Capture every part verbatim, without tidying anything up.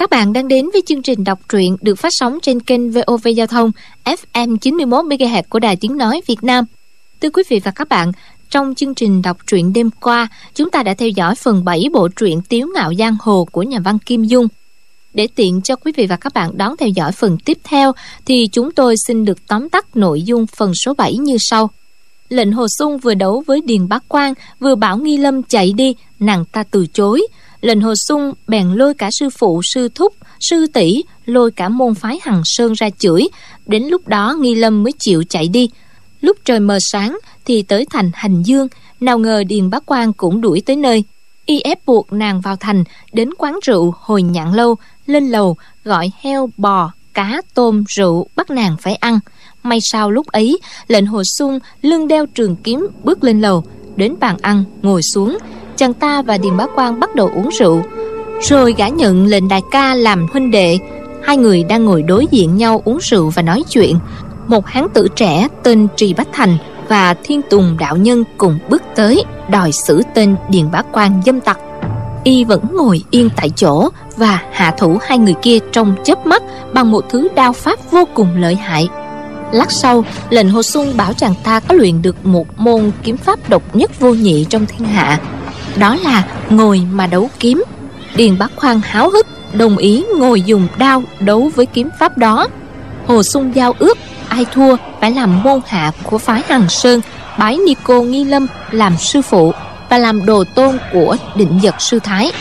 các bạn đang đến với chương trình đọc truyện được phát sóng trên kênh vê o vê Giao thông ép em chín mươi mốt mê ga héc của Đài Tiếng Nói Việt Nam. Thưa quý vị và các bạn, trong chương trình đọc truyện đêm qua, chúng ta đã theo dõi phần bảy bộ truyện Tiếu Ngạo Giang Hồ của nhà văn Kim Dung. Để tiện cho quý vị và các bạn đón theo dõi phần tiếp theo, thì chúng tôi xin được tóm tắt nội dung phần số bảy như sau. Lệnh Hồ Xung vừa đấu với Điền Bá Quang, vừa bảo Nghi Lâm chạy đi, nàng ta từ chối. Lệnh Hồ Xung bèn lôi cả sư phụ, sư thúc, sư tỷ, lôi cả môn phái Hằng Sơn ra chửi. Đến lúc đó Nghi Lâm mới chịu chạy đi. Lúc trời mờ sáng thì tới thành Hành Dương, nào ngờ Điền Bá Quang cũng đuổi tới nơi. Y ép buộc nàng vào thành, đến quán rượu Hồi Nhạn Lâu, lên lầu gọi heo, bò, cá, tôm, rượu bắt nàng phải ăn. May sao lúc ấy Lệnh Hồ Xung lưng đeo trường kiếm bước lên lầu, đến bàn ăn ngồi xuống. Chàng ta và Điền Bá Quang bắt đầu uống rượu. Rồi gã nhận Lệnh đại ca làm huynh đệ. Hai người đang ngồi đối diện nhau uống rượu và nói chuyện. Một hán tử trẻ tên Trì Bách Thành và Thiên Tùng đạo nhân cùng bước tới, đòi xử tên Điền Bá Quang dâm tặc. Y vẫn ngồi yên tại chỗ và hạ thủ hai người kia trong chớp mắt bằng một thứ đao pháp vô cùng lợi hại. Lát sau, Lệnh Hồ Xung bảo chàng ta có luyện được một môn kiếm pháp độc nhất vô nhị trong thiên hạ, đó là ngồi mà đấu kiếm. Điền Bá Quang háo hức đồng ý ngồi dùng đao đấu với kiếm pháp đó. Hồ Xung giao ước ai thua phải làm môn hạ của phái Hằng Sơn, bái ni cô Nghi Lâm làm sư phụ và làm đồ tôn của Định Dật sư thái.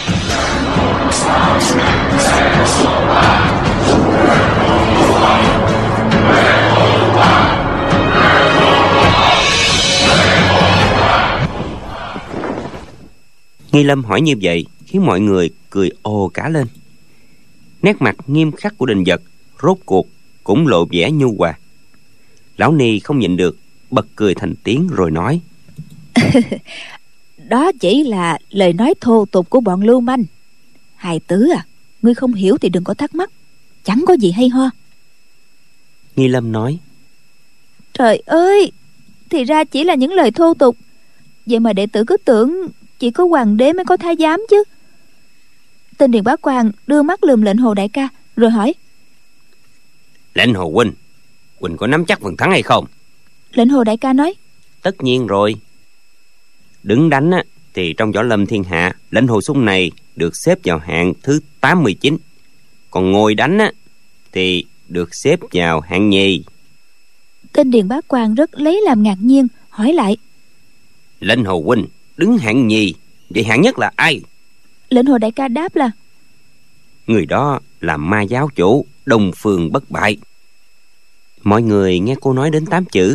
Nghi Lâm hỏi như vậy khiến mọi người cười ồ cả lên. Nét mặt nghiêm khắc của Định Dật rốt cuộc cũng lộ vẻ nhu hòa. Lão Ni không nhịn được, bật cười thành tiếng rồi nói: Đó chỉ là lời nói thô tục của bọn lưu manh. Hài tử à, ngươi không hiểu thì đừng có thắc mắc, chẳng có gì hay ho. Nghi Lâm nói: Trời ơi, thì ra chỉ là những lời thô tục. Vậy mà đệ tử cứ tưởng chỉ có hoàng đế mới có thái giám chứ. Tên Điền Bá Quang đưa mắt lườm Lệnh Hồ đại ca rồi hỏi: Lệnh Hồ huynh, huynh có nắm chắc phần thắng hay không? Lệnh Hồ đại ca nói: Tất nhiên rồi. Đứng đánh á, thì trong võ lâm thiên hạ, Lệnh Hồ Xung này được xếp vào hạng thứ tám mươi chín. Còn ngồi đánh á, thì được xếp vào hạng nhì. Tên Điền Bá Quang rất lấy làm ngạc nhiên, hỏi lại: Lệnh Hồ huynh đứng hạng nhì, vậy hạng nhất là ai? Lệnh Hồ đại ca đáp là: Người đó là ma giáo chủ Đông Phương Bất Bại. Mọi người nghe cô nói đến tám chữ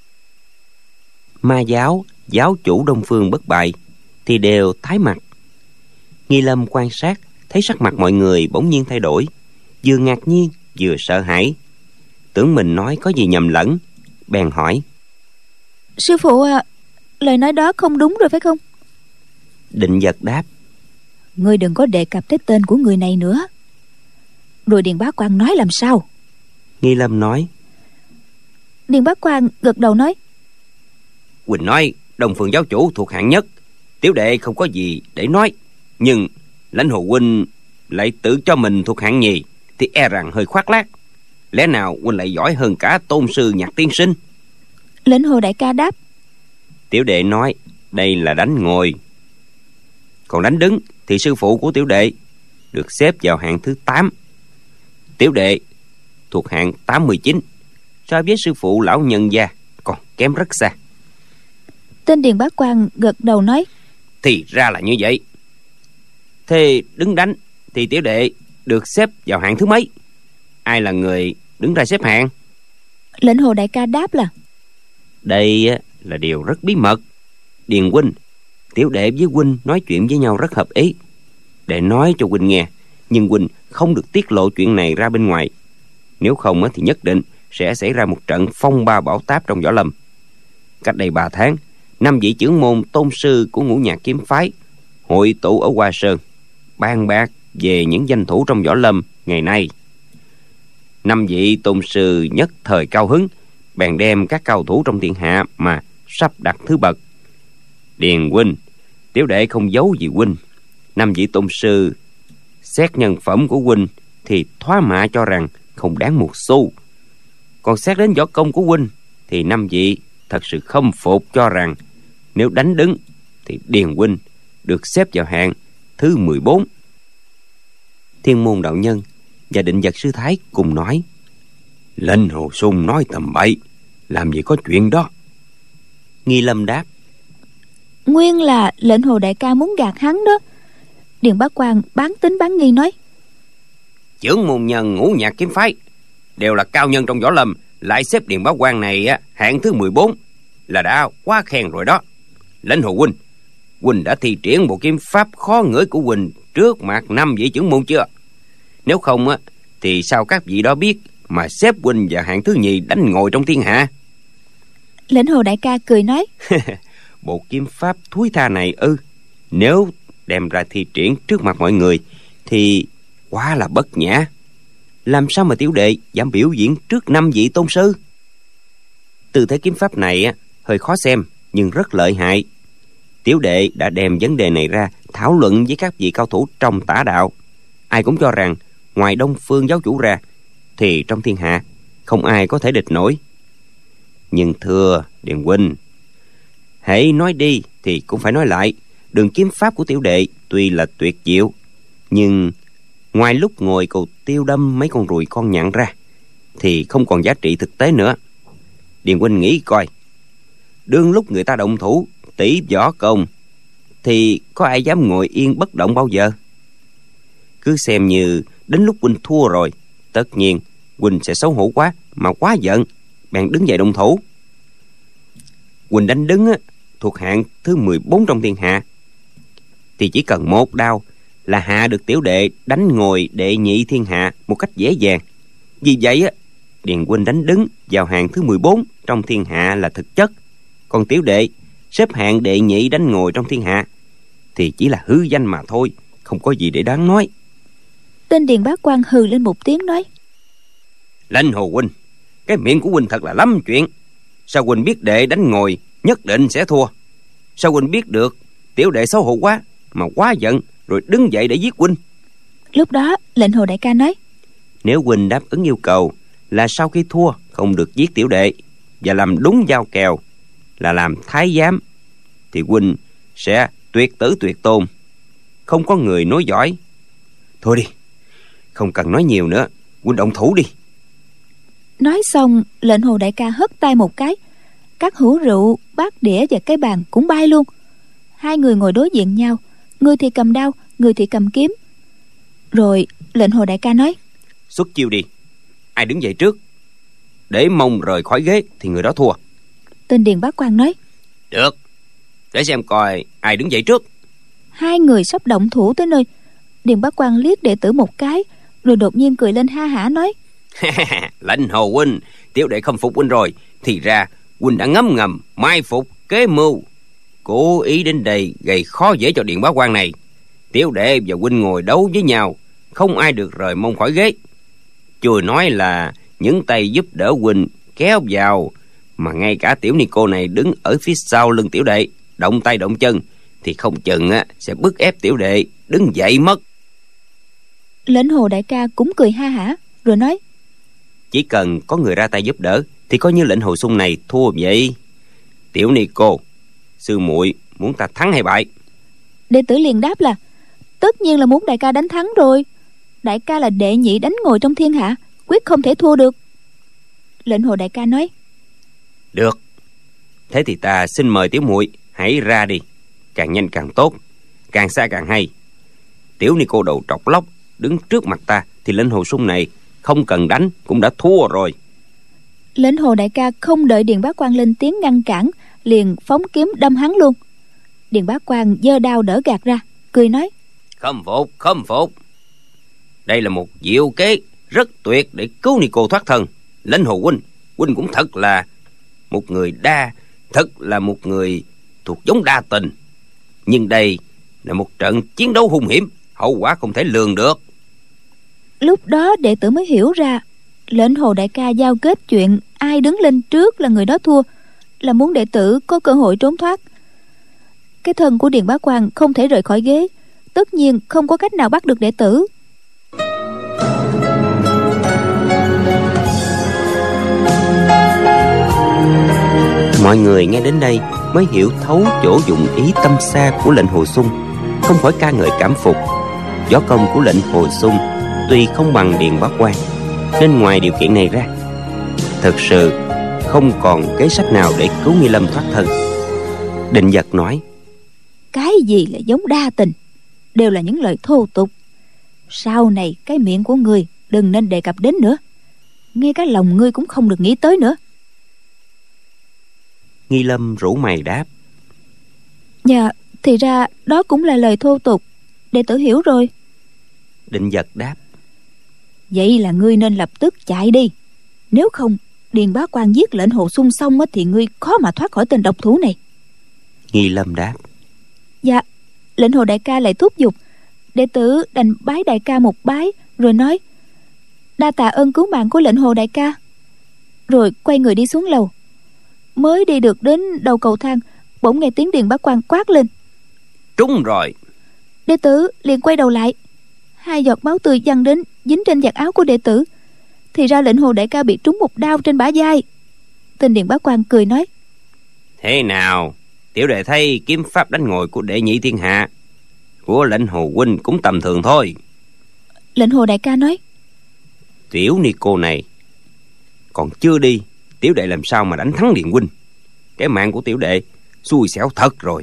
ma giáo, giáo chủ Đông Phương Bất Bại thì đều tái mặt. Nghi Lâm quan sát thấy sắc mặt mọi người bỗng nhiên thay đổi, vừa ngạc nhiên vừa sợ hãi, tưởng mình nói có gì nhầm lẫn, bèn hỏi: Sư phụ à, lời nói đó không đúng rồi phải không? Định Dật đáp: Ngươi đừng có đề cập tới tên của người này nữa. Rồi Điền Bá Quang nói làm sao? Nghi Lâm nói. Điền Bá Quang gật đầu nói: Quỳnh nói Đông Phương giáo chủ thuộc hạng nhất, tiểu đệ không có gì để nói. Nhưng Lãnh Hồ huynh lại tự cho mình thuộc hạng nhì thì e rằng hơi khoác lác. Lẽ nào huynh lại giỏi hơn cả tôn sư Nhạc tiên sinh? Lãnh Hồ đại ca đáp: Tiểu đệ nói đây là đánh ngồi, còn đánh đứng thì sư phụ của tiểu đệ được xếp vào hạng thứ tám. Tiểu đệ thuộc hạng tám mươi chín, so với sư phụ lão nhân gia còn kém rất xa. Tên Điền Bá Quang gật đầu nói: Thì ra là như vậy. Thế đứng đánh thì tiểu đệ được xếp vào hạng thứ mấy? Ai là người đứng ra xếp hạng? Lệnh Hồ đại ca đáp là: Đây là điều rất bí mật. Điền huynh, tiểu đệ với huynh nói chuyện với nhau rất hợp ý, để nói cho huynh nghe, nhưng huynh không được tiết lộ chuyện này ra bên ngoài. Nếu không thì nhất định sẽ xảy ra một trận phong ba bão táp trong võ lâm. Cách đây ba tháng, năm vị trưởng môn tôn sư của Ngũ Nhạc kiếm phái hội tụ ở Hoa Sơn, bàn bạc về những danh thủ trong võ lâm ngày nay. Năm vị tôn sư nhất thời cao hứng, bèn đem các cao thủ trong thiên hạ mà sắp đặt thứ bậc. Điền huynh, tiểu đệ không giấu gì huynh, năm vị tôn sư Xét nhân phẩm của huynh thì thoá mạ cho rằng không đáng một xu. Còn xét đến võ công của huynh thì năm vị thật sự khâm phục cho rằng nếu đánh đứng thì Điền huynh được xếp vào hạng thứ mười bốn. Thiên Môn đạo nhân và Định Vật sư thái cùng nói: Lệnh Hồ Sung nói tầm bậy, làm gì có chuyện đó. Nghi Lâm đáp: Nguyên là Lệnh Hồ đại ca muốn gạt hắn đó. Điền Bá Quang bán tính bán nghi nói: Chưởng môn nhân Ngũ Nhạc kiếm phái đều là cao nhân trong võ lâm, lại xếp Điền Bá Quang này á, hạng thứ mười bốn là đã quá khen rồi đó. Lệnh Hồ huynh, huynh đã thi triển bộ kiếm pháp khó ngửi của huynh trước mặt năm vị chưởng môn chưa? Nếu không á, thì sao các vị đó biết mà xếp huynh vào hạng thứ nhì đánh ngồi trong thiên hạ? Lệnh Hồ đại ca cười nói: Bộ kiếm pháp thúi tha này ư? Nếu đem ra thi triển trước mặt mọi người thì quá là bất nhã. Làm sao mà tiểu đệ dám biểu diễn trước năm vị tôn sư? Tư thế kiếm pháp này á, hơi khó xem nhưng rất lợi hại. Tiểu đệ đã đem vấn đề này ra thảo luận với các vị cao thủ trong tả đạo. Ai cũng cho rằng ngoài Đông Phương giáo chủ ra thì trong thiên hạ không ai có thể địch nổi. Nhưng thưa Điền huynh, hãy nói đi thì cũng phải nói lại. Đường kiếm pháp của tiểu đệ tuy là tuyệt diệu, nhưng ngoài lúc ngồi cầu tiêu đâm mấy con ruồi con nhặn ra thì không còn giá trị thực tế nữa. Điền huynh nghĩ coi, đương lúc người ta động thủ tỷ võ công thì có ai dám ngồi yên bất động bao giờ? Cứ xem như đến lúc huynh thua rồi, tất nhiên huynh sẽ xấu hổ quá mà quá giận, bèn đứng dậy động thủ. Huynh đánh đứng á, thuộc hạng thứ mười bốn trong thiên hạ, thì chỉ cần một đao là hạ được tiểu đệ đánh ngồi đệ nhị thiên hạ một cách dễ dàng. Vì vậy á, Điền huynh đánh đứng vào hạng thứ mười bốn trong thiên hạ là thực chất, còn tiểu đệ xếp hạng đệ nhị đánh ngồi trong thiên hạ thì chỉ là hư danh mà thôi, không có gì để đáng nói. Tên Điền Bá Quang hừ lên một tiếng nói: Lệnh Hồ huynh, cái miệng của huynh thật là lắm chuyện. Sao huynh biết đệ đánh ngồi nhất định sẽ thua? Sao huynh biết được tiểu đệ xấu hổ quá mà quá giận rồi đứng dậy để giết huynh? Lúc đó Lệnh Hồ đại ca nói: Nếu huynh đáp ứng yêu cầu là sau khi thua không được giết tiểu đệ và làm đúng giao kèo là làm thái giám, thì huynh sẽ tuyệt tử tuyệt tôn, không có người nối dõi. Thôi đi, không cần nói nhiều nữa, huynh động thủ đi. Nói xong, Lệnh Hồ đại ca hất tay một cái, các hũ rượu, bát đĩa và cái bàn cũng bay luôn. Hai người ngồi đối diện nhau, người thì cầm đao, người thì cầm kiếm. Rồi Lệnh Hồ đại ca nói: Xuất chiêu đi, ai đứng dậy trước để mông rời khỏi ghế thì người đó thua. Tên Điền Bá Quang nói: Được, để xem coi ai đứng dậy trước. Hai người sắp động thủ tới nơi, Điền Bá Quang liếc đệ tử một cái, rồi đột nhiên cười lên ha hả nói: Lệnh Hồ huynh, tiểu đệ không phục huynh rồi. Thì ra huynh đã ngấm ngầm mai phục kế mưu, cố ý đến đây gây khó dễ cho Điền Bá Quang này. Tiểu đệ và huynh ngồi đấu với nhau, không ai được rời mông khỏi ghế. Chưa nói là những tay giúp đỡ huynh kéo vào, mà ngay cả tiểu ni cô này đứng ở phía sau lưng tiểu đệ, động tay động chân thì không chừng á sẽ bức ép tiểu đệ đứng dậy mất. Lệnh Hồ đại ca cũng cười ha hả, rồi nói: Chỉ cần có người ra tay giúp đỡ thì coi như Lệnh Hồ Sung này thua vậy. Tiểu ni cô, sư muội muốn ta thắng hay bại? Đệ tử liền đáp là: Tất nhiên là muốn đại ca đánh thắng rồi. Đại ca là đệ nhị đánh ngồi trong thiên hạ, quyết không thể thua được. Lệnh Hồ đại ca nói: Được, thế thì ta xin mời tiểu muội hãy ra đi, càng nhanh càng tốt, càng xa càng hay. Tiểu ni cô đầu trọc lóc đứng trước mặt ta thì Lệnh Hồ Sung này không cần đánh cũng đã thua rồi. Lệnh Hồ đại ca không đợi Điền Bá Quang lên tiếng ngăn cản, liền phóng kiếm đâm hắn luôn. Điền Bá Quang giơ đao đỡ gạt ra, cười nói: Khâm phục, khâm phục. Đây là một diệu kế rất tuyệt để cứu ni cô thoát thân. Lệnh Hồ huynh, huynh cũng thật là một người đa, thật là một người thuộc giống đa tình. Nhưng đây là một trận chiến đấu hung hiểm, hậu quả không thể lường được. Lúc đó đệ tử mới hiểu ra, Lệnh Hồ đại ca giao kết chuyện ai đứng lên trước là người đó thua, là muốn đệ tử có cơ hội trốn thoát. Cái thân của Điền Bá Quang không thể rời khỏi ghế, tất nhiên không có cách nào bắt được đệ tử. Mọi người nghe đến đây mới hiểu thấu chỗ dụng ý tâm xa của lệnh Hồ Xung, không khỏi ca ngợi cảm phục. Võ công của lệnh Hồ Xung tuy không bằng Điền Bá Quang, nên ngoài điều kiện này ra, thực sự không còn kế sách nào để cứu Nghi Lâm thoát thân. Định Giật nói: Cái gì là giống đa tình, đều là những lời thô tục. Sau này cái miệng của ngươi đừng nên đề cập đến nữa, ngay cả lòng ngươi cũng không được nghĩ tới nữa. Nghi Lâm rủ mày đáp: Dạ, thì ra đó cũng là lời thô tục, đệ tử hiểu rồi. Định Giật đáp: Vậy là ngươi nên lập tức chạy đi, nếu không Điền Bá Quang giết lệnh Hồ Xung xong thì ngươi khó mà thoát khỏi tên độc thủ này. Nghi Lâm đáp: Dạ. Lệnh Hồ đại ca lại thúc giục, đệ tử đành bái đại ca một bái, rồi nói: Đa tạ ơn cứu mạng của lệnh Hồ đại ca. Rồi quay người đi xuống lầu. Mới đi được đến đầu cầu thang, bỗng nghe tiếng Điền Bá Quang quát lên: Trúng rồi! Đệ tử liền quay đầu lại, hai giọt máu tươi văng đến dính trên vạt áo của đệ tử. Thì ra lệnh Hồ đại ca bị trúng một đao trên bả vai. Tên Điền Bá Quang cười nói: Thế nào, tiểu đệ thấy kiếm pháp đánh ngồi của đệ nhị thiên hạ của lệnh Hồ huynh cũng tầm thường thôi. Lệnh Hồ đại ca nói: Tiểu ni cô này còn chưa đi, tiểu đệ làm sao mà đánh thắng Điền huynh? Cái mạng của tiểu đệ xui xẻo thật rồi.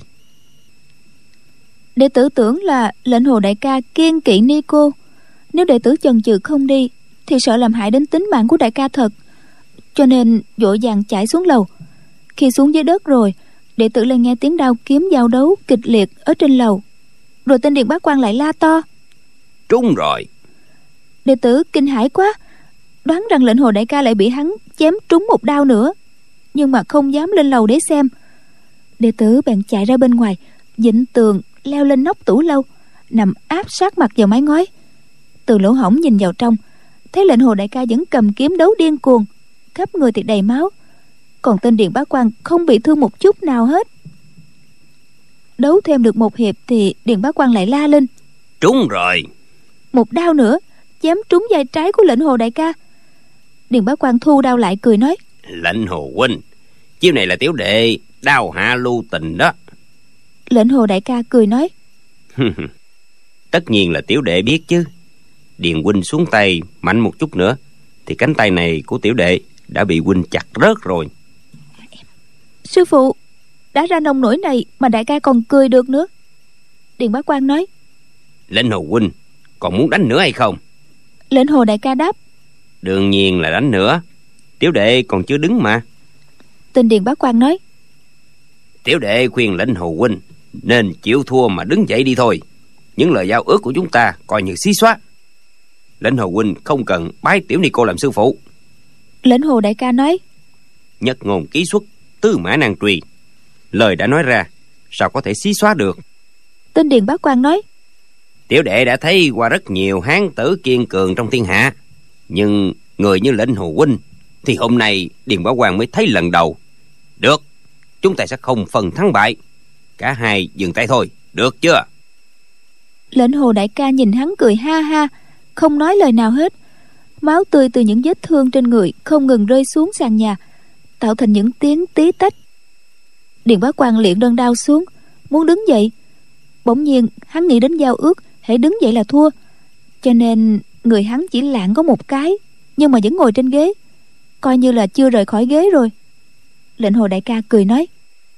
Đệ tử tưởng là lệnh Hồ đại ca kiêng kỵ ni cô, nếu đệ tử chần chừ không đi thì sợ làm hại đến tính mạng của đại ca thật, cho nên vội vàng chạy xuống lầu. Khi xuống dưới đất rồi, đệ tử lại nghe tiếng đao kiếm giao đấu kịch liệt ở trên lầu. Rồi tên Điền Bá Quang lại la to: Trúng rồi! Đệ tử kinh hãi quá, đoán rằng lệnh Hồ đại ca lại bị hắn chém trúng một đao nữa, nhưng mà không dám lên lầu để xem. Đệ tử bèn chạy ra bên ngoài, vịn tường leo lên nóc tủ lâu, nằm áp sát mặt vào mái ngói. Từ lỗ hổng nhìn vào trong, thấy lệnh Hồ đại ca vẫn cầm kiếm đấu điên cuồng, khắp người thì đầy máu, còn tên Điền Bá Quang không bị thương một chút nào hết. Đấu thêm được một hiệp thì Điền Bá Quang lại la lên: Trúng rồi! Một đao nữa chém trúng vai trái của lệnh Hồ đại ca. Điền Bá Quang thu đao lại cười nói: Lệnh Hồ huynh, chiêu này là tiểu đệ đao hạ lưu tình đó. Lệnh Hồ đại ca cười nói: Tất nhiên là tiểu đệ biết chứ. Điền huynh xuống tay mạnh một chút nữa thì cánh tay này của tiểu đệ đã bị huynh chặt rớt rồi. Sư phụ, đã ra nông nổi này mà đại ca còn cười được nữa. Điền Bá Quang nói: Lệnh Hồ huynh còn muốn đánh nữa hay không? Lệnh Hồ đại ca đáp: Đương nhiên là đánh nữa, tiểu đệ còn chưa đứng mà. Tên Điền Bá Quang nói: Tiểu đệ khuyên lệnh Hồ huynh nên chịu thua mà đứng dậy đi thôi. Những lời giao ước của chúng ta coi như xí xóa. Lệnh Hồ huynh không cần bái tiểu ni cô làm sư phụ. Lệnh Hồ đại ca nói: Nhất ngôn ký xuất, tư mã nan truy. Lời đã nói ra, sao có thể xí xóa được? Tên Điền Bá Quang nói: Tiểu đệ đã thấy qua rất nhiều hán tử kiên cường trong thiên hạ, nhưng người như lệnh Hồ huynh thì hôm nay Điền Bá Quang mới thấy lần đầu. Được, chúng ta sẽ không phân thắng bại, cả hai dừng tay thôi, được chưa? Lệnh Hồ đại ca nhìn hắn cười ha ha, không nói lời nào hết. Máu tươi từ những vết thương trên người không ngừng rơi xuống sàn nhà, tạo thành những tiếng tí tách. Điền Bá Quang liệng đơn đao xuống, muốn đứng dậy. Bỗng nhiên hắn nghĩ đến giao ước, hễ đứng dậy là thua, cho nên người hắn chỉ lạng có một cái, nhưng mà vẫn ngồi trên ghế, coi như là chưa rời khỏi ghế rồi. Lệnh Hồ đại ca cười nói: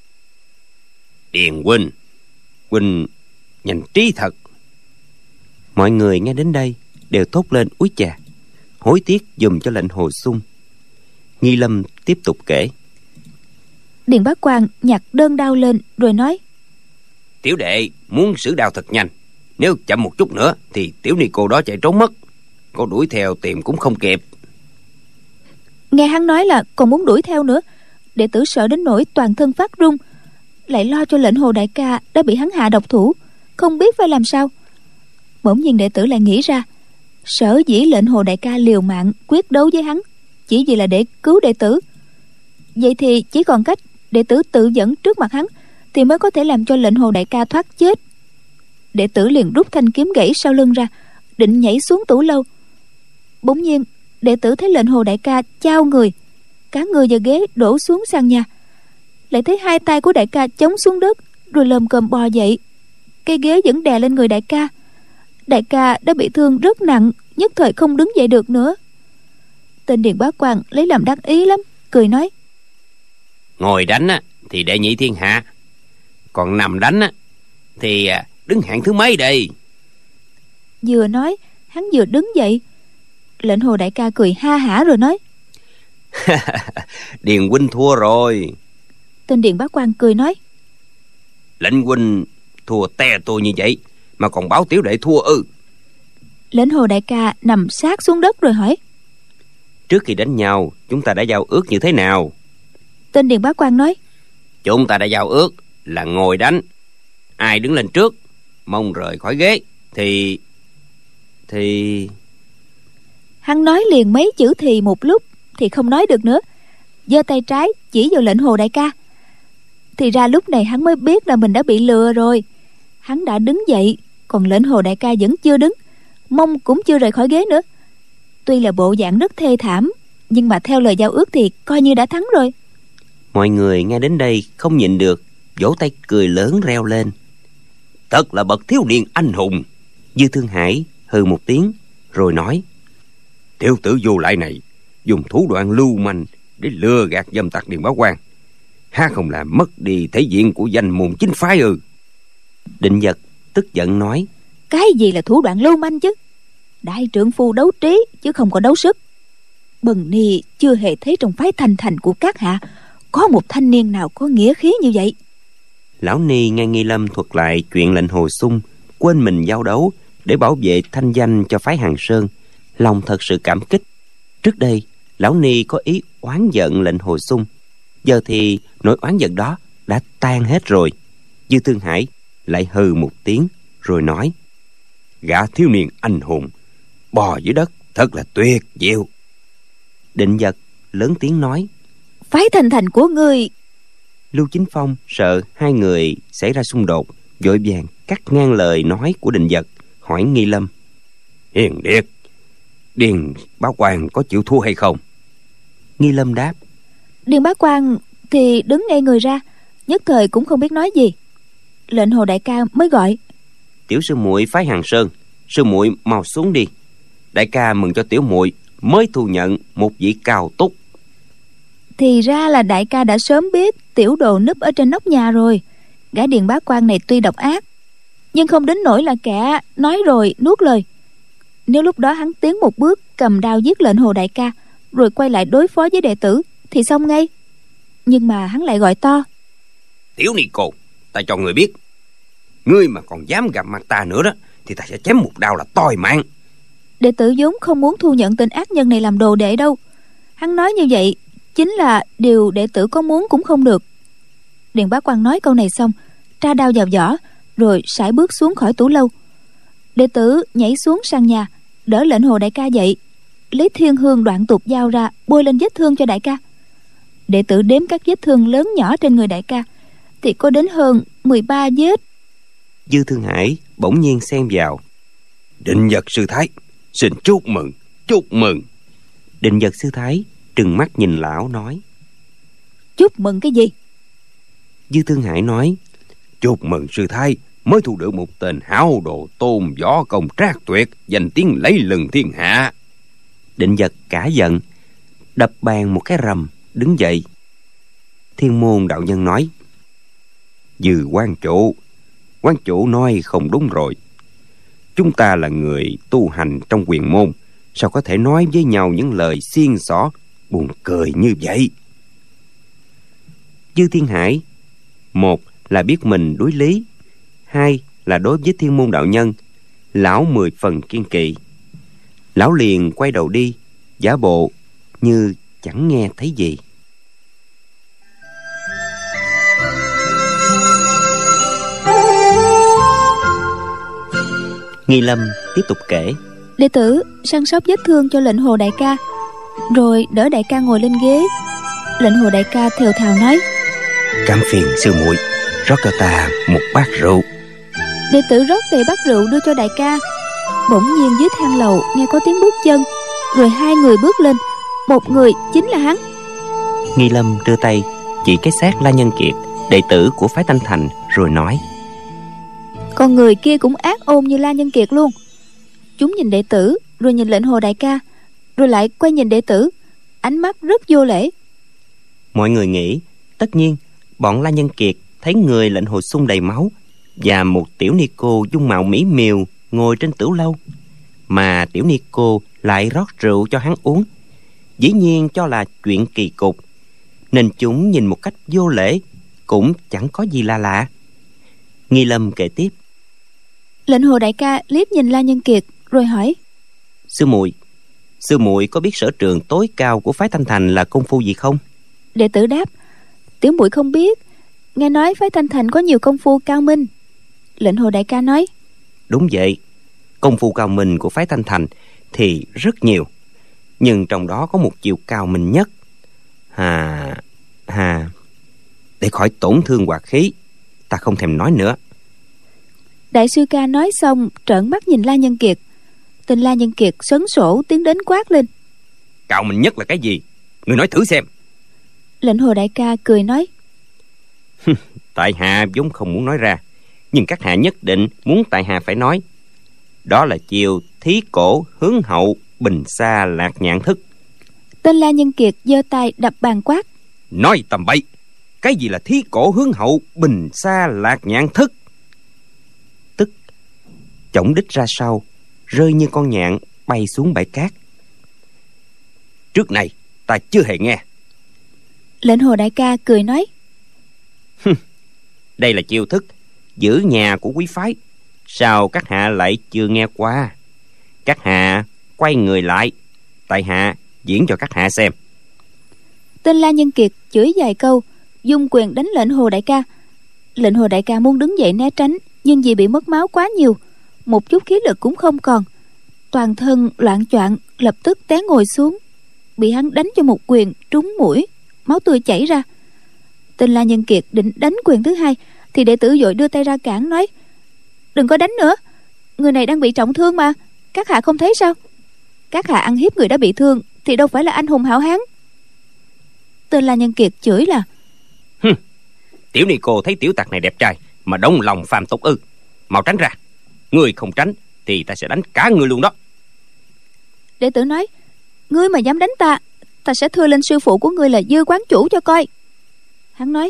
Điền huynh, huynh nhanh trí thật. Mọi người nghe đến đây đều thốt lên úi chà, hối tiếc giùm cho lệnh Hồ Xung. Nghi Lâm tiếp tục kể: Điền Bá Quang nhặt đơn đao lên rồi nói: Tiểu đệ muốn sử đao thật nhanh, nếu chậm một chút nữa thì tiểu ni cô đó chạy trốn mất, cô đuổi theo tìm cũng không kịp. Nghe hắn nói là còn muốn đuổi theo nữa, đệ tử sợ đến nỗi toàn thân phát run, lại lo cho lệnh Hồ đại ca đã bị hắn hạ độc thủ, không biết phải làm sao. Bỗng nhiên đệ tử lại nghĩ ra, sở dĩ lệnh Hồ đại ca liều mạng quyết đấu với hắn chỉ vì là để cứu đệ tử. Vậy thì chỉ còn cách đệ tử tự dẫn trước mặt hắn thì mới có thể làm cho lệnh Hồ đại ca thoát chết. Đệ tử liền rút thanh kiếm gãy sau lưng ra, định nhảy xuống tủ lâu. Bỗng nhiên đệ tử thấy lệnh hồ đại ca chao người, cả người và ghế đổ xuống sàn nhà. Lại thấy hai tay của đại ca chống xuống đất, rồi lồm cồm bò dậy. Cây ghế vẫn đè lên người đại ca. Đại ca đã bị thương rất nặng, nhất thời không đứng dậy được nữa. Tên Điền Bá Quang lấy làm đắc ý lắm, cười nói: Ngồi đánh á thì đệ nhị thiên hạ, còn nằm đánh á thì đứng hạng thứ mấy đây? Vừa nói hắn vừa đứng dậy. Lệnh hồ đại ca cười ha hả rồi nói: Điền huynh thua rồi. Tên Điền Bá Quang cười nói: Lệnh huynh thua te tôi như vậy mà còn báo tiểu đệ thua ư? Lệnh hồ đại ca nằm sát xuống đất rồi hỏi: Trước khi đánh nhau chúng ta đã giao ước như thế nào? Tên Điền Bá Quang nói: Chúng ta đã giao ước là ngồi đánh, ai đứng lên trước mong rời khỏi ghế thì thì Hắn nói liền mấy chữ thì một lúc thì không nói được nữa, giơ tay trái chỉ vào lệnh hồ đại ca. Thì ra lúc này hắn mới biết là mình đã bị lừa rồi. Hắn đã đứng dậy, còn lệnh hồ đại ca vẫn chưa đứng, mông cũng chưa rời khỏi ghế nữa. Tuy là bộ dạng rất thê thảm, nhưng mà theo lời giao ước thì coi như đã thắng rồi. Mọi người nghe đến đây không nhịn được, vỗ tay cười lớn reo lên: Thật là bậc thiếu niên anh hùng. Dư Thương Hải hừ một tiếng rồi nói: Tiểu tử vô lại này dùng thủ đoạn lưu manh để lừa gạt dâm tặc Điền Bá Quang, há không làm mất đi thể diện của danh môn chính phái ư? Định Vật tức giận nói: Cái gì là thủ đoạn lưu manh chứ? Đại trượng phu đấu trí chứ không có đấu sức. Bần ni chưa hề thấy trong phái Thành Thành của các hạ có một thanh niên nào có nghĩa khí như vậy. Lão Ni nghe Nghi Lâm thuật lại chuyện lệnh Hồ Xung quên mình giao đấu để bảo vệ thanh danh cho phái Hàng Sơn, lòng thật sự cảm kích. Trước đây lão Ni có ý oán giận lệnh Hồ Xung, giờ thì nỗi oán giận đó đã tan hết rồi. Dư Thương Hải lại hừ một tiếng rồi nói: Gã thiếu niên anh hùng bò dưới đất thật là tuyệt diệu. Định Vật lớn tiếng nói: Phái Thành Thành của ngươi. Lưu Chính Phong sợ hai người xảy ra xung đột, vội vàng cắt ngang lời nói của Định Vật, hỏi Nghi Lâm: Hiền Điệt, Điền Bá Quang có chịu thua hay không? Nghi Lâm đáp: Điền Bá Quang thì đứng ngay người ra, nhất thời cũng không biết nói gì. Lệnh hồ đại ca mới gọi: Tiểu sư muội phái Hàng Sơn, sư muội mau xuống đi. Đại ca mừng cho tiểu muội mới thu nhận một vị cao túc. Thì ra là đại ca đã sớm biết tiểu đồ núp ở trên nóc nhà rồi. Gã Điền Bá Quang này tuy độc ác, nhưng không đến nỗi là kẻ nói rồi nuốt lời. Nếu lúc đó hắn tiến một bước cầm đao giết lệnh hồ đại ca, rồi quay lại đối phó với đệ tử thì xong ngay. Nhưng mà hắn lại gọi to: Tiểu ni cô, ta cho người biết, ngươi mà còn dám gặp mặt ta nữa đó thì ta sẽ chém một đao là toi mạng. Đệ tử vốn không muốn thu nhận tên ác nhân này làm đồ đệ đâu. Hắn nói như vậy chính là điều đệ tử có muốn cũng không được. Điền Bá Quang nói câu này xong, tra đao vào vỏ, rồi sải bước xuống khỏi tủ lâu. Đệ tử nhảy xuống sàn nhà, đỡ lệnh hồ đại ca dậy, lấy thiên hương đoạn tục dao ra bôi lên vết thương cho đại ca. Đệ tử đếm các vết thương lớn nhỏ trên người đại ca thì có đến hơn mười ba vết. Dư Thương Hải bỗng nhiên xen vào: Định Vật sư thái, xin chúc mừng, chúc mừng. Định Vật sư thái trừng mắt nhìn lão nói: Chúc mừng cái gì? Dư Thương Hải nói: Chúc mừng sư thái mới thu được một tên háo đồ tôn võ công trác tuyệt, danh tiếng lấy lừng thiên hạ. Định Vật cả giận, đập bàn một cái rầm, đứng dậy. Thiên Môn đạo nhân nói: Dư quan chủ, quan chủ nói không đúng rồi. Chúng ta là người tu hành trong quyền môn, sao có thể nói với nhau những lời xiên xỏ buồn cười như vậy? Dư Thiên Hải, một là biết mình đối lý, hai là đối với Thiên Môn đạo nhân, lão mười phần kiên kỵ. Lão liền quay đầu đi, giả bộ như chẳng nghe thấy gì. Nghi Lâm tiếp tục kể: Đệ tử săn sóc vết thương cho lệnh hồ đại ca, rồi đỡ đại ca ngồi lên ghế. Lệnh hồ đại ca thều thào nói: Cảm phiền sư muội rót cho ta một bát rượu. Đệ tử rót đầy bát rượu đưa cho đại ca. Bỗng nhiên dưới thang lầu nghe có tiếng bước chân, rồi hai người bước lên. Một người chính là hắn. Nghi Lâm đưa tay chỉ cái xác La Nhân Kiệt, đệ tử của phái Thanh Thành, rồi nói: Con người kia cũng ác ôn như La Nhân Kiệt luôn. Chúng nhìn đệ tử, rồi nhìn Lệnh Hồ đại ca, rồi lại quay nhìn đệ tử, ánh mắt rất vô lễ. Mọi người nghĩ tất nhiên bọn La Nhân Kiệt thấy người Lệnh Hồ Sung đầy máu và một tiểu ni cô dung mạo mỹ miều ngồi trên tửu lâu, mà tiểu ni cô lại rót rượu cho hắn uống, dĩ nhiên cho là chuyện kỳ cục, nên chúng nhìn một cách vô lễ, cũng chẳng có gì là lạ. Nghi Lâm kể tiếp: Lệnh Hồ đại ca liếc nhìn La Nhân Kiệt rồi hỏi: Sư muội, sư muội có biết sở trường tối cao của phái Thanh Thành là công phu gì không? Đệ tử đáp: Tiểu muội không biết, nghe nói phái Thanh Thành có nhiều công phu cao minh. Lệnh Hồ đại ca nói: Đúng vậy, công phu cao minh của phái Thanh Thành thì rất nhiều, nhưng trong đó có một chiều cao minh nhất. Hà hà để khỏi tổn thương hoạt khí, ta không thèm nói nữa. Đại sư ca nói xong trợn mắt nhìn La Nhân Kiệt. Tên La Nhân Kiệt sấn sổ tiến đến quát lên: Cao minh nhất là cái gì? Ngươi nói thử xem. Lệnh Hồ đại ca cười nói: Tại hạ vốn không muốn nói ra, nhưng các hạ nhất định muốn tại hạ phải nói. Đó là chiều thí cổ hướng hậu bình xa lạc nhạn thức. Tên La Nhân Kiệt giơ tay đập bàn quát: Nói tầm bậy! Cái gì là thí cổ hướng hậu bình xa lạc nhạn thức? Tức chổng đích ra sau, rơi như con nhạn bay xuống bãi cát. Trước này ta chưa hề nghe. Lệnh Hồ đại ca cười nói: Đây là chiêu thức giữ nhà của quý phái, sao các hạ lại chưa nghe qua? Các hạ quay người lại, tại hạ diễn cho các hạ xem. Tên La Nhân Kiệt chửi vài câu, dung quyền đánh Lệnh Hồ đại ca. Lệnh Hồ đại ca muốn đứng dậy né tránh, nhưng vì bị mất máu quá nhiều, một chút khí lực cũng không còn, toàn thân loạng choạng, lập tức té ngồi xuống, bị hắn đánh cho một quyền trúng mũi, máu tươi chảy ra. Tên La Nhân Kiệt định đánh quyền thứ hai thì đệ tử vội đưa tay ra cản, nói: Đừng có đánh nữa, người này đang bị trọng thương mà, các hạ không thấy sao? Các hạ ăn hiếp người đã bị thương thì đâu phải là anh hùng hảo hán. Tên La Nhân Kiệt chửi là: Hừ, tiểu ni cô thấy tiểu tặc này đẹp trai mà động lòng phàm tục ư? Mau tránh ra, ngươi không tránh thì ta sẽ đánh cả ngươi luôn đó. Đệ tử nói: Ngươi mà dám đánh ta, ta sẽ thưa lên sư phụ của ngươi là Dư quán chủ cho coi. Hắn nói: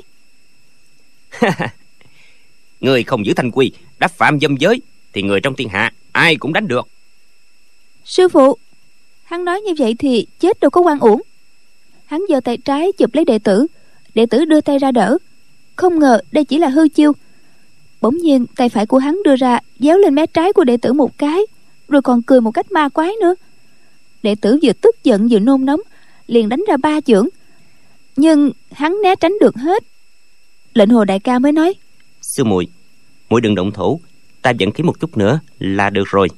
Ngươi không giữ thanh quy, đã phạm dâm giới, thì người trong thiên hạ ai cũng đánh được. Sư phụ, hắn nói như vậy thì chết đâu có oan uổng. Hắn giơ tay trái chụp lấy đệ tử, đệ tử đưa tay ra đỡ, không ngờ đây chỉ là hư chiêu. Bỗng nhiên tay phải của hắn đưa ra déo lên mé trái của đệ tử một cái, rồi còn cười một cách ma quái nữa. Đệ tử vừa tức giận vừa nôn nóng, liền đánh ra ba chưởng, nhưng hắn né tránh được hết. Lệnh Hồ đại ca mới nói: Sư muội, muội đừng động thủ, ta dẫn khí một chút nữa là được rồi.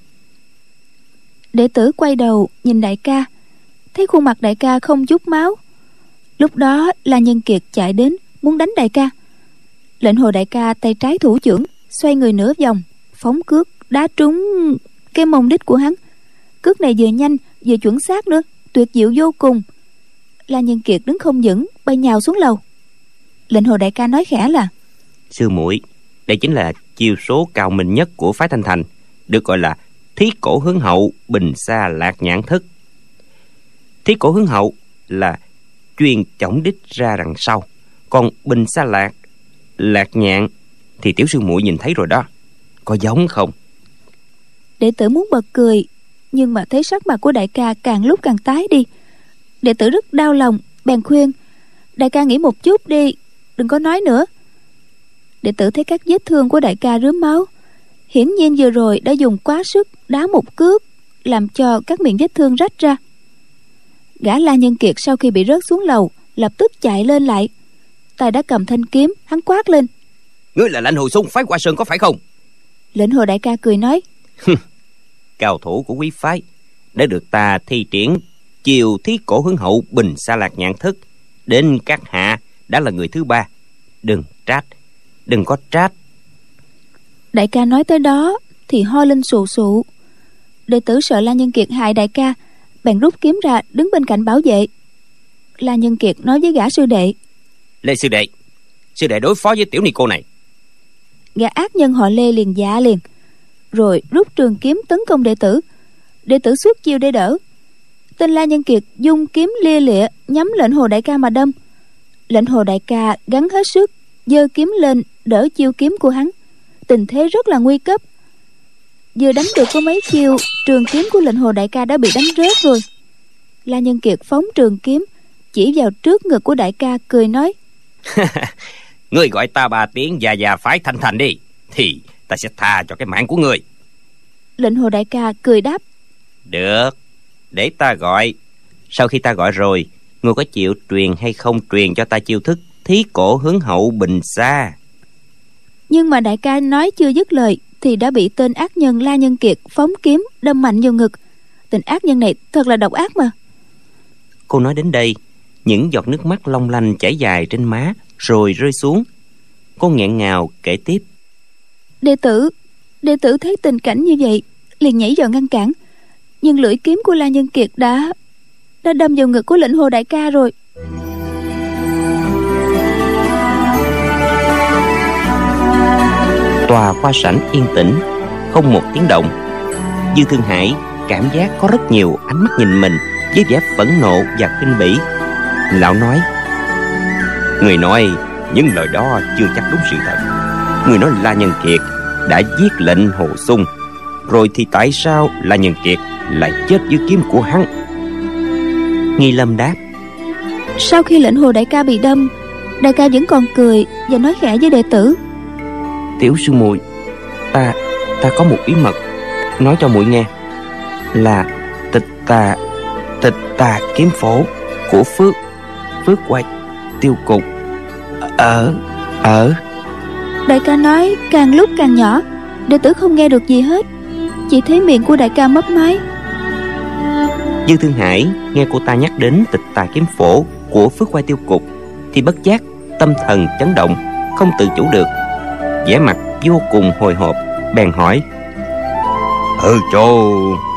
Đệ tử quay đầu nhìn đại ca, thấy khuôn mặt đại ca không chút máu. Lúc đó La Nhân Kiệt chạy đến muốn đánh đại ca. Lệnh Hồ đại ca tay trái thủ chưởng, xoay người nửa vòng, phóng cước đá trúng cái mông đích của hắn. Cước này vừa nhanh vừa chuẩn xác nữa, tuyệt diệu vô cùng. La Nhân Kiệt đứng không vững, bay nhào xuống lầu. Lệnh Hồ đại ca nói khẽ là: Sư muội, đây chính là chiêu số cao minh nhất của phái Thanh Thành, được gọi là thí cổ hướng hậu bình xa lạc nhạn thức. Thí cổ hướng hậu là chuyên chổng đích ra đằng sau, còn bình xa lạc lạc nhạn thì tiểu sư muội nhìn thấy rồi đó, có giống không? Đệ tử muốn bật cười, nhưng mà thấy sắc mặt của đại ca càng lúc càng tái đi. Đệ tử rất đau lòng, bèn khuyên: Đại ca nghĩ một chút đi, đừng có nói nữa. Đệ tử thấy các vết thương của đại ca rướm máu, hiển nhiên vừa rồi đã dùng quá sức đá một cước, làm cho các miệng vết thương rách ra. Gã La Nhân Kiệt sau khi bị rớt xuống lầu, lập tức chạy lên lại, tay đã cầm thanh kiếm. Hắn quát lên: Ngươi là Lệnh Hồ Sung phái Hoa Sơn có phải không? Lệnh Hồ đại ca cười nói: Cao thủ của quý phái đã được ta thi triển chiều thí cổ hướng hậu bình xa lạc nhạn thức, đến các hạ đã là người thứ ba, đừng trách, đừng có trách. Đại ca nói tới đó thì ho lên sù sụ. Đệ tử sợ La Nhân Kiệt hại đại ca, bèn rút kiếm ra đứng bên cạnh bảo vệ. La Nhân Kiệt nói với gã sư đệ: Lê sư đệ, sư đệ đối phó với tiểu ni cô này. Gã ác nhân họ Lê liền dạ liền, rồi rút trường kiếm tấn công đệ tử. Đệ tử xuất chiêu để đỡ. Tên La Nhân Kiệt dung kiếm lia lịa nhắm Lệnh Hồ đại ca mà đâm. Lệnh Hồ đại ca gắng hết sức giơ kiếm lên đỡ chiêu kiếm của hắn. Tình thế rất là nguy cấp. Vừa đánh được có mấy chiêu, trường kiếm của Lệnh Hồ đại ca đã bị đánh rớt rồi. La Nhân Kiệt phóng trường kiếm chỉ vào trước ngực của đại ca, cười nói: Ngươi gọi ta ba tiếng già già phái Thanh Thành đi, thì ta sẽ tha cho cái mạng của ngươi. Lệnh Hồ đại ca cười đáp: Được, để ta gọi. Sau khi ta gọi rồi, ngươi có chịu truyền hay không truyền cho ta chiêu thức thí cổ hướng hậu bình xa? Nhưng mà đại ca nói chưa dứt lời thì đã bị tên ác nhân La Nhân Kiệt phóng kiếm đâm mạnh vào ngực. Tên ác nhân này thật là độc ác mà. Cô nói đến đây, những giọt nước mắt long lanh chảy dài trên má rồi rơi xuống. Cô nghẹn ngào kể tiếp: Đệ tử Đệ tử thấy tình cảnh như vậy liền nhảy vào ngăn cản, nhưng lưỡi kiếm của La Nhân Kiệt đã đã đâm vào ngực của Lệnh Hồ đại ca rồi. Tòa khoa sảnh yên tĩnh, không một tiếng động. Dư Thương Hải cảm giác có rất nhiều ánh mắt nhìn mình với vẻ phẫn nộ và khinh bỉ. Lão nói: Người nói những lời đó chưa chắc đúng sự thật. Người nói La Nhân Kiệt đã giết Lệnh Hồ Xung, rồi thì tại sao La Nhân Kiệt lại chết dưới kiếm của hắn? Nghi Lâm đáp: Sau khi Lệnh Hồ đại ca bị đâm, đại ca vẫn còn cười và nói khẽ với đệ tử: Tiểu sư muội, ta ta có một bí mật nói cho muội nghe, là tịch tà tịch tà kiếm phổ của Phước Phước Quay Tiêu Cục ở ở Đại ca nói càng lúc càng nhỏ, đệ tử không nghe được gì hết, chỉ thấy miệng của đại ca mấp máy. Dư Thương Hải nghe cô ta nhắc đến tịch tà kiếm phổ của Phước Quay Tiêu Cục thì bất giác tâm thần chấn động, không tự chủ được, vẻ mặt vô cùng hồi hộp, bèn hỏi: Ở chỗ...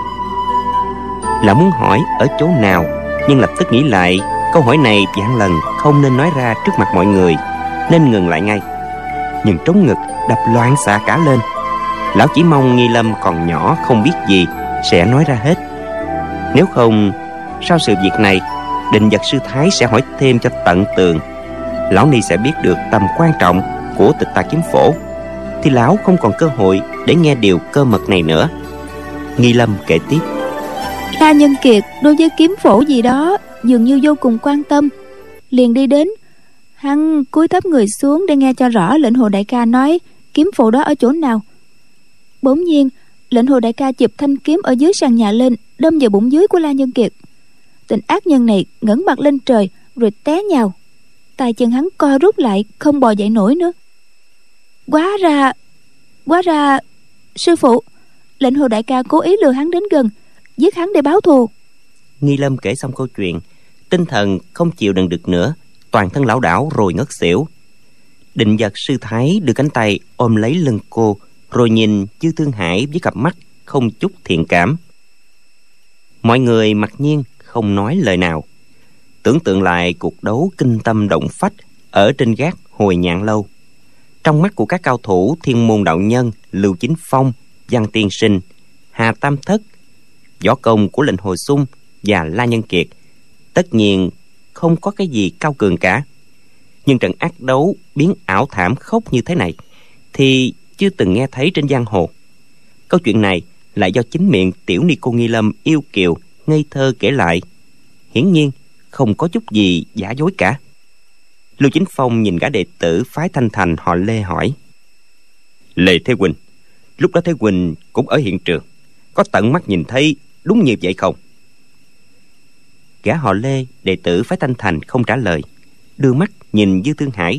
Lão muốn hỏi ở chỗ nào, nhưng lập tức nghĩ lại câu hỏi này vạn lần không nên nói ra trước mặt mọi người, nên ngừng lại ngay. Nhưng trống ngực đập loạn xạ cả lên. Lão chỉ mong Nghi Lâm còn nhỏ không biết gì sẽ nói ra hết. Nếu không, sau sự việc này, Định Vật sư thái sẽ hỏi thêm cho tận tường, lão ni sẽ biết được tầm quan trọng của tịch tà kiếm phổ, thì lão không còn cơ hội để nghe điều cơ mật này nữa. Nghi Lâm kể tiếp: La Nhân Kiệt đối với kiếm phổ gì đó dường như vô cùng quan tâm, liền đi đến. Hắn cúi thấp người xuống để nghe cho rõ Lệnh Hồ đại ca nói kiếm phổ đó ở chỗ nào. Bỗng nhiên Lệnh Hồ đại ca chụp thanh kiếm ở dưới sàn nhà lên, đâm vào bụng dưới của La Nhân Kiệt. Tên ác nhân này ngẩng mặt lên trời rồi té nhào. Tay chân hắn co rút lại, không bò dậy nổi nữa. Quá ra Quá ra Sư phụ, Lệnh Hồ đại ca cố ý lừa hắn đến gần, giết hắn để báo thù. Nghi Lâm kể xong câu chuyện, tinh thần không chịu đựng được nữa, toàn thân lảo đảo rồi ngất xỉu. Định Vật sư thái đưa cánh tay ôm lấy lưng cô, rồi nhìn Dư Thương Hải với cặp mắt không chút thiện cảm. Mọi người mặc nhiên không nói lời nào. Tưởng tượng lại cuộc đấu kinh tâm động phách ở trên gác Hồi Nhạn Lâu. Trong mắt của các cao thủ Thiên Môn đạo nhân Lưu Chính Phong, Văn Tiên Sinh, Hà Tam Thất, võ công của Lệnh Hồ Xung và La Nhân Kiệt tất nhiên không có cái gì cao cường cả. Nhưng trận ác đấu biến ảo thảm khốc như thế này thì chưa từng nghe thấy trên giang hồ. Câu chuyện này lại do chính miệng tiểu ni cô Nghi Lâm yêu kiều ngây thơ kể lại, hiển nhiên không có chút gì giả dối cả. Lưu Chính Phong nhìn gã đệ tử phái Thanh Thành họ Lê hỏi: Lê Thế Huynh, lúc đó Thế Huynh cũng ở hiện trường, có tận mắt nhìn thấy đúng như vậy không? Gã họ Lê đệ tử phái Thanh Thành không trả lời, đưa mắt nhìn Dư Thương Hải.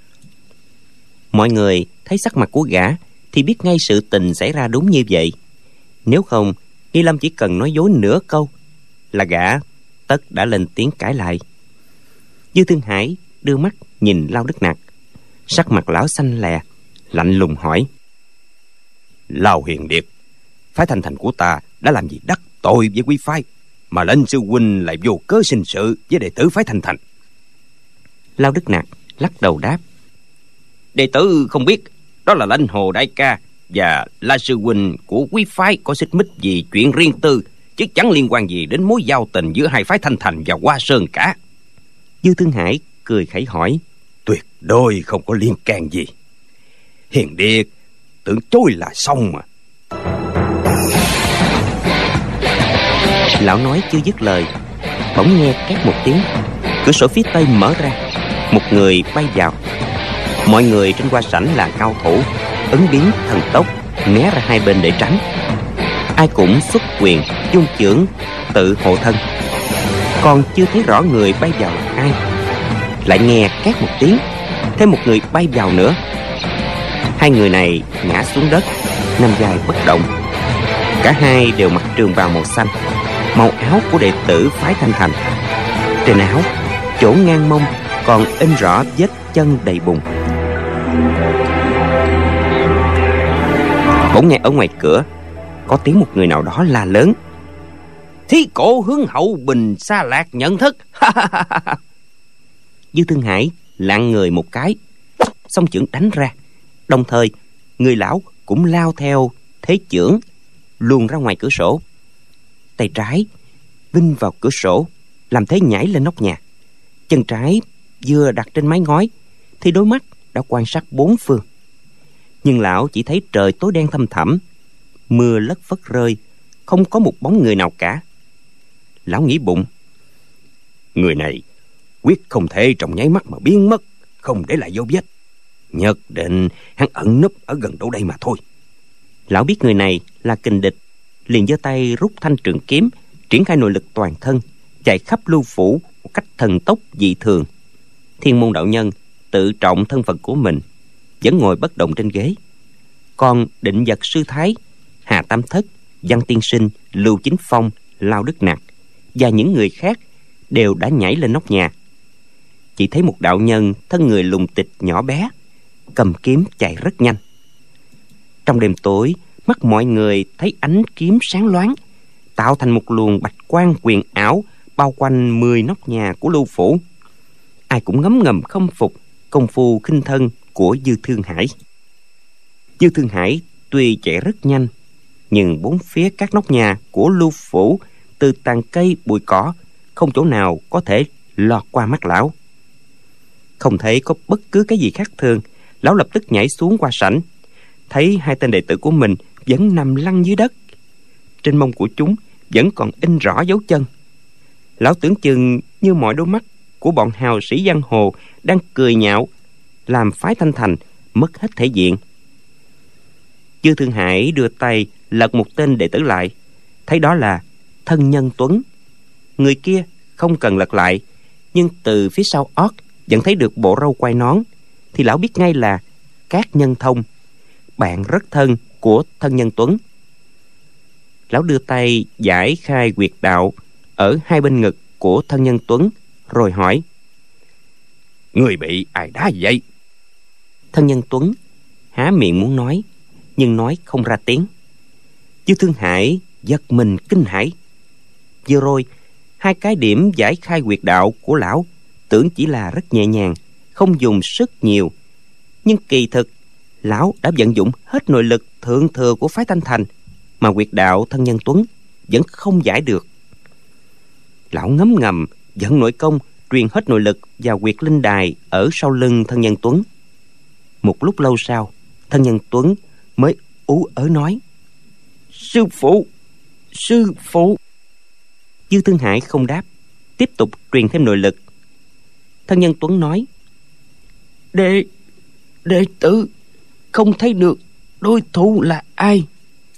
Mọi người thấy sắc mặt của gã thì biết ngay sự tình xảy ra đúng như vậy. Nếu không, Nghi Lâm chỉ cần nói dối nửa câu là gã tất đã lên tiếng cãi lại. Dư Thương Hải đưa mắt nhìn Lao Đức Nặc, sắc mặt lão xanh lè, lạnh lùng hỏi: Lao Hiền Điệt, phái Thanh Thành của ta đã làm gì đắc tội với quý phái, mà lệnh sư huynh lại vô cớ sinh sự với đệ tử phái Thanh Thành? Lao Đức Nặc lắc đầu đáp: Đệ tử không biết. Đó là lãnh Hồ đại ca và La sư huynh của quý phái có xích mích gì chuyện riêng tư, chứ chẳng liên quan gì đến mối giao tình giữa hai phái Thanh Thành và Hoa Sơn cả. Dư Thương Hải cười khẩy hỏi: Tuyệt đối không có liên can gì. Hiền Điệt tưởng chối là xong mà. Lão nói chưa dứt lời, bỗng nghe két một tiếng, cửa sổ phía tây mở ra, một người bay vào. Mọi người trên hoa sảnh là cao thủ, ứng biến thần tốc, né ra hai bên để tránh. Ai cũng xuất quyền, dung chưởng, tự hộ thân. Còn chưa thấy rõ người bay vào là ai, lại nghe két một tiếng, thêm một người bay vào nữa. Hai người này ngã xuống đất, nằm dài bất động. Cả hai đều mặc trường bào màu xanh, màu áo của đệ tử phái Thanh Thành. Trên áo, chỗ ngang mông còn in rõ vết chân đầy bùn. Bỗng nghe ở ngoài cửa có tiếng một người nào đó la lớn: Thí cổ hướng hậu bình xa lạc nhận thức. Dư Thương Hải lạng người một cái, song chưởng đánh ra. Đồng thời người lão cũng lao theo thế chưởng, luồn ra ngoài cửa sổ. Tay trái vinh vào cửa sổ, làm thế nhảy lên nóc nhà. Chân trái vừa đặt trên mái ngói thì đôi mắt đã quan sát bốn phương. Nhưng lão chỉ thấy trời tối đen thăm thẳm, mưa lất phất rơi, không có một bóng người nào cả. Lão nghĩ bụng: Người này quyết không thể trong nháy mắt mà biến mất, không để lại dấu vết. Nhất định hắn ẩn núp ở gần đâu đây mà thôi. Lão biết người này là kình địch, liền giơ tay rút thanh trường kiếm, triển khai nội lực toàn thân, chạy khắp lưu phủ một cách thần tốc dị thường. Thiên Môn đạo nhân tự trọng thân phận của mình, vẫn ngồi bất động trên ghế. Còn Định Vật sư thái, Hà Tam Thất, Văn Tiên Sinh, Lưu Chính Phong, Lao Đức Nặc và những người khác đều đã nhảy lên nóc nhà. Chỉ thấy một đạo nhân thân người lùng tịch nhỏ bé, cầm kiếm chạy rất nhanh. Trong đêm tối, mắt mọi người thấy ánh kiếm sáng loáng, tạo thành một luồng bạch quang quyền ảo bao quanh mười nóc nhà của Lưu phủ. Ai cũng ngấm ngầm khâm phục công phu khinh thân của Dư Thương Hải. Dư Thương Hải tuy chạy rất nhanh, nhưng bốn phía các nóc nhà của Lưu phủ, từ tàn cây bụi cỏ, không chỗ nào có thể lọt qua mắt lão. Không thấy có bất cứ cái gì khác thường, lão lập tức nhảy xuống qua sảnh, thấy hai tên đệ tử của mình vẫn nằm lăn dưới đất. Trên mông của chúng vẫn còn in rõ dấu chân. Lão tưởng chừng như mọi đôi mắt của bọn hào sĩ giang hồ đang cười nhạo, làm phái Thanh Thành mất hết thể diện. Dư Thương Hải đưa tay lật một tên đệ tử lại, thấy đó là Thân Nhân Tuấn. Người kia không cần lật lại, nhưng từ phía sau ót vẫn thấy được bộ râu quai nón, thì lão biết ngay là Cát Nhân Thông, bạn rất thân của Thân Nhân Tuấn. Lão đưa tay giải khai huyệt đạo ở hai bên ngực của Thân Nhân Tuấn, rồi hỏi: Người bị ai đá vậy? Thân Nhân Tuấn há miệng muốn nói, nhưng nói không ra tiếng. Dư Thương Hải giật mình kinh hãi. Vừa rồi hai cái điểm giải khai huyệt đạo của lão tưởng chỉ là rất nhẹ nhàng, không dùng sức nhiều, nhưng kỳ thực lão đã vận dụng hết nội lực thượng thừa của phái Thanh Thành, mà huyệt đạo Thân Nhân Tuấn vẫn không giải được. Lão ngấm ngầm dẫn nội công truyền hết nội lực vào huyệt linh đài ở sau lưng Thân Nhân Tuấn. Một lúc lâu sau, Thân Nhân Tuấn mới ú ớ nói: Sư phụ, sư phụ. Dư Thương Hải không đáp, tiếp tục truyền thêm nội lực. Thân Nhân Tuấn nói: Đệ, đệ tử không thấy được đối thủ là ai.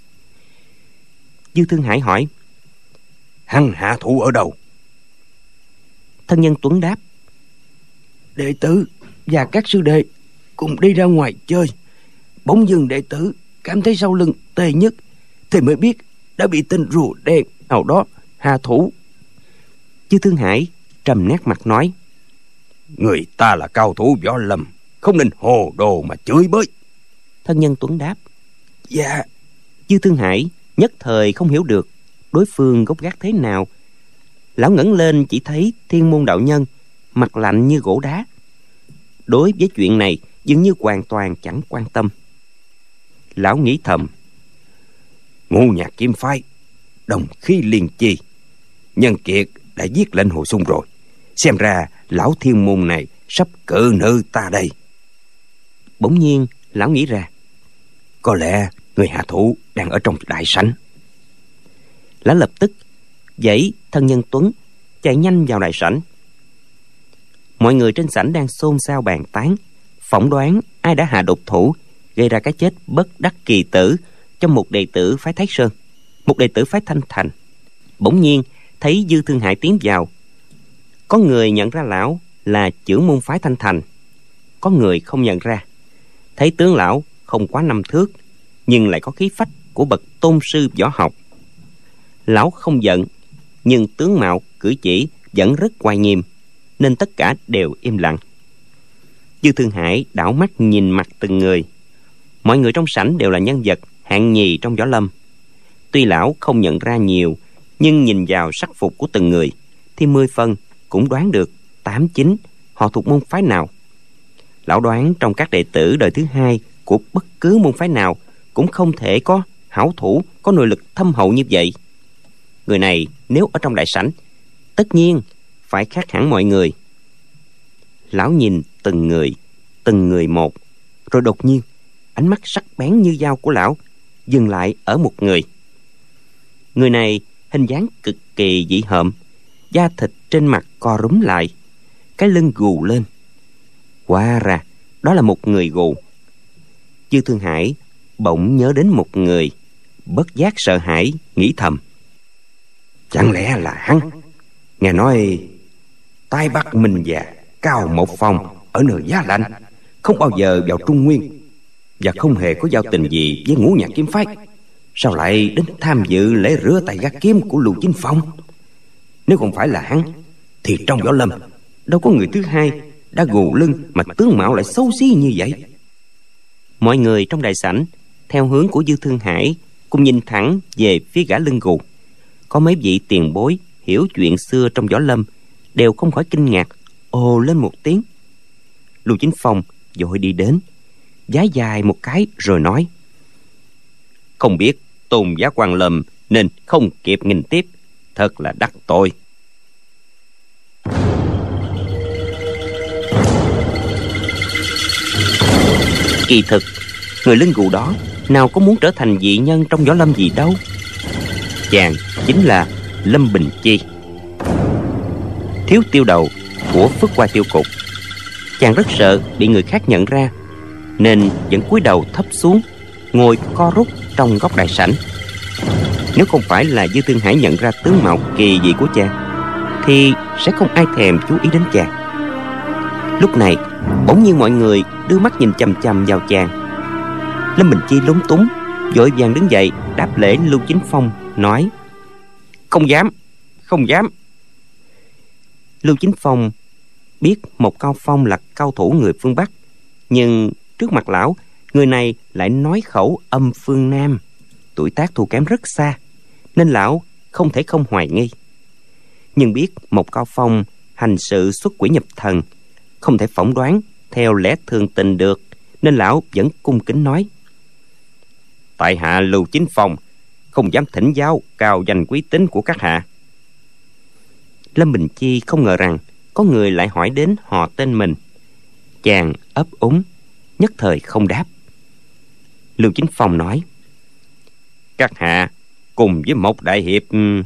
Dư Thương Hải hỏi: Hắn hạ thủ ở đâu? Thân Nhân Tuấn đáp: Đệ tử và các sư đệ cùng đi ra ngoài chơi, bỗng dưng đệ tử cảm thấy sau lưng tê nhức, thì mới biết đã bị tên rùa đen nào đó hạ thủ. Dư Thương Hải trầm nét mặt nói: Người ta là cao thủ võ lâm, không nên hồ đồ mà chửi bới. Thân Nhân Tuấn đáp: Dạ, Dư Thương Hải nhất thời không hiểu được đối phương gốc gác thế nào. Lão ngẩng lên chỉ thấy Thiên Môn đạo nhân mặt lạnh như gỗ đá, đối với chuyện này dường như hoàn toàn chẳng quan tâm. Lão nghĩ thầm: Ngũ Nhạc Kiếm Phái đồng khí liên chi, Nhân Kiệt đã giết lệnh Hồ Xung rồi, xem ra lão Thiên Môn này sắp cự nữ ta đây. Bỗng nhiên lão nghĩ ra, có lẽ người hạ thủ đang ở trong đại sảnh. Lão lập tức dãy thân nhân Tuấn chạy nhanh vào đại sảnh. Mọi người trên sảnh đang xôn xao bàn tán, phỏng đoán ai đã hạ độc thủ gây ra cái chết bất đắc kỳ tử trong một đệ tử phái Thái Sơn, một đệ tử phái Thanh Thành. Bỗng nhiên thấy Dư Thương Hải tiến vào. Có người nhận ra lão là trưởng môn phái Thanh Thành, có người không nhận ra. Thấy tướng lão không quá năm thước, nhưng lại có khí phách của bậc tôn sư võ học. Lão không giận, nhưng tướng mạo cử chỉ vẫn rất oai nghiêm, nên tất cả đều im lặng. Dư Thương Hải đảo mắt nhìn mặt từng người. Mọi người trong sảnh đều là nhân vật hạng nhì trong võ lâm. Tuy lão không nhận ra nhiều, nhưng nhìn vào sắc phục của từng người thì mười phần cũng đoán được tám chín họ thuộc môn phái nào. Lão đoán trong các đệ tử đời thứ hai của bất cứ môn phái nào cũng không thể có hảo thủ có nội lực thâm hậu như vậy. Người này nếu ở trong đại sảnh tất nhiên phải khác hẳn mọi người. Lão nhìn từng người, từng người một, rồi đột nhiên ánh mắt sắc bén như dao của lão dừng lại ở một người. Người này hình dáng cực kỳ dị hợm, da thịt trên mặt co rúm lại, cái lưng gù lên. Hóa ra đó là một người gù. Dư Thương Hải bỗng nhớ đến một người, bất giác sợ hãi nghĩ thầm: chẳng lẽ là hắn? Nghe nói Tai Bắc Minh già Cao Một Phong ở nơi giá lạnh, không bao giờ vào Trung Nguyên và không hề có giao tình gì với Ngũ Nhạc Kiếm Phái, sao lại đến tham dự lễ rửa tay gác kiếm của Lưu Chính Phong? Nếu không phải là hắn thì trong võ lâm đâu có người thứ hai đã gù lưng mà tướng mạo lại xấu xí như vậy. Mọi người trong đại sảnh theo hướng của Dư Thương Hải cùng nhìn thẳng về phía gã lưng gù. Có mấy vị tiền bối hiểu chuyện xưa trong võ lâm đều không khỏi kinh ngạc, ồ lên một tiếng. Lưu Chính Phong vội đi đến, vái dài một cái rồi nói: không biết tôn giá quan lâm nên không kịp nghinh tiếp, thật là đắc tội. Kỳ thực người lưng gù đó nào có muốn trở thành dị nhân trong võ lâm gì đâu. Chàng chính là Lâm Bình Chi, thiếu tiêu đầu của Phước Hoa Tiêu Cục. Chàng rất sợ bị người khác nhận ra, nên vẫn cúi đầu thấp xuống, ngồi co rút trong góc đại sảnh. Nếu không phải là Dư Thương Hải nhận ra tướng mạo kỳ dị của chàng, thì sẽ không ai thèm chú ý đến chàng. Lúc này bỗng nhiên mọi người đưa mắt nhìn chằm chằm vào chàng. Lâm Bình Chi lúng túng, vội vàng đứng dậy đáp lễ Lưu Chính Phong, nói: không dám, không dám. Lưu Chính Phong biết Một Cao Phong là cao thủ người phương Bắc, nhưng trước mặt lão, người này lại nói khẩu âm phương Nam, tuổi tác thua kém rất xa, nên lão không thể không hoài nghi. Nhưng biết Một Cao Phong hành sự xuất quỷ nhập thần, không thể phỏng đoán theo lẽ thường tình được, nên lão vẫn cung kính nói: tại hạ Lưu Chính Phong không dám thỉnh giáo cao danh quý tính của các hạ. Lâm Bình Chi không ngờ rằng có người lại hỏi đến họ tên mình. Chàng ấp úng, nhất thời không đáp. Lưu Chính Phong nói: các hạ cùng với một đại hiệp.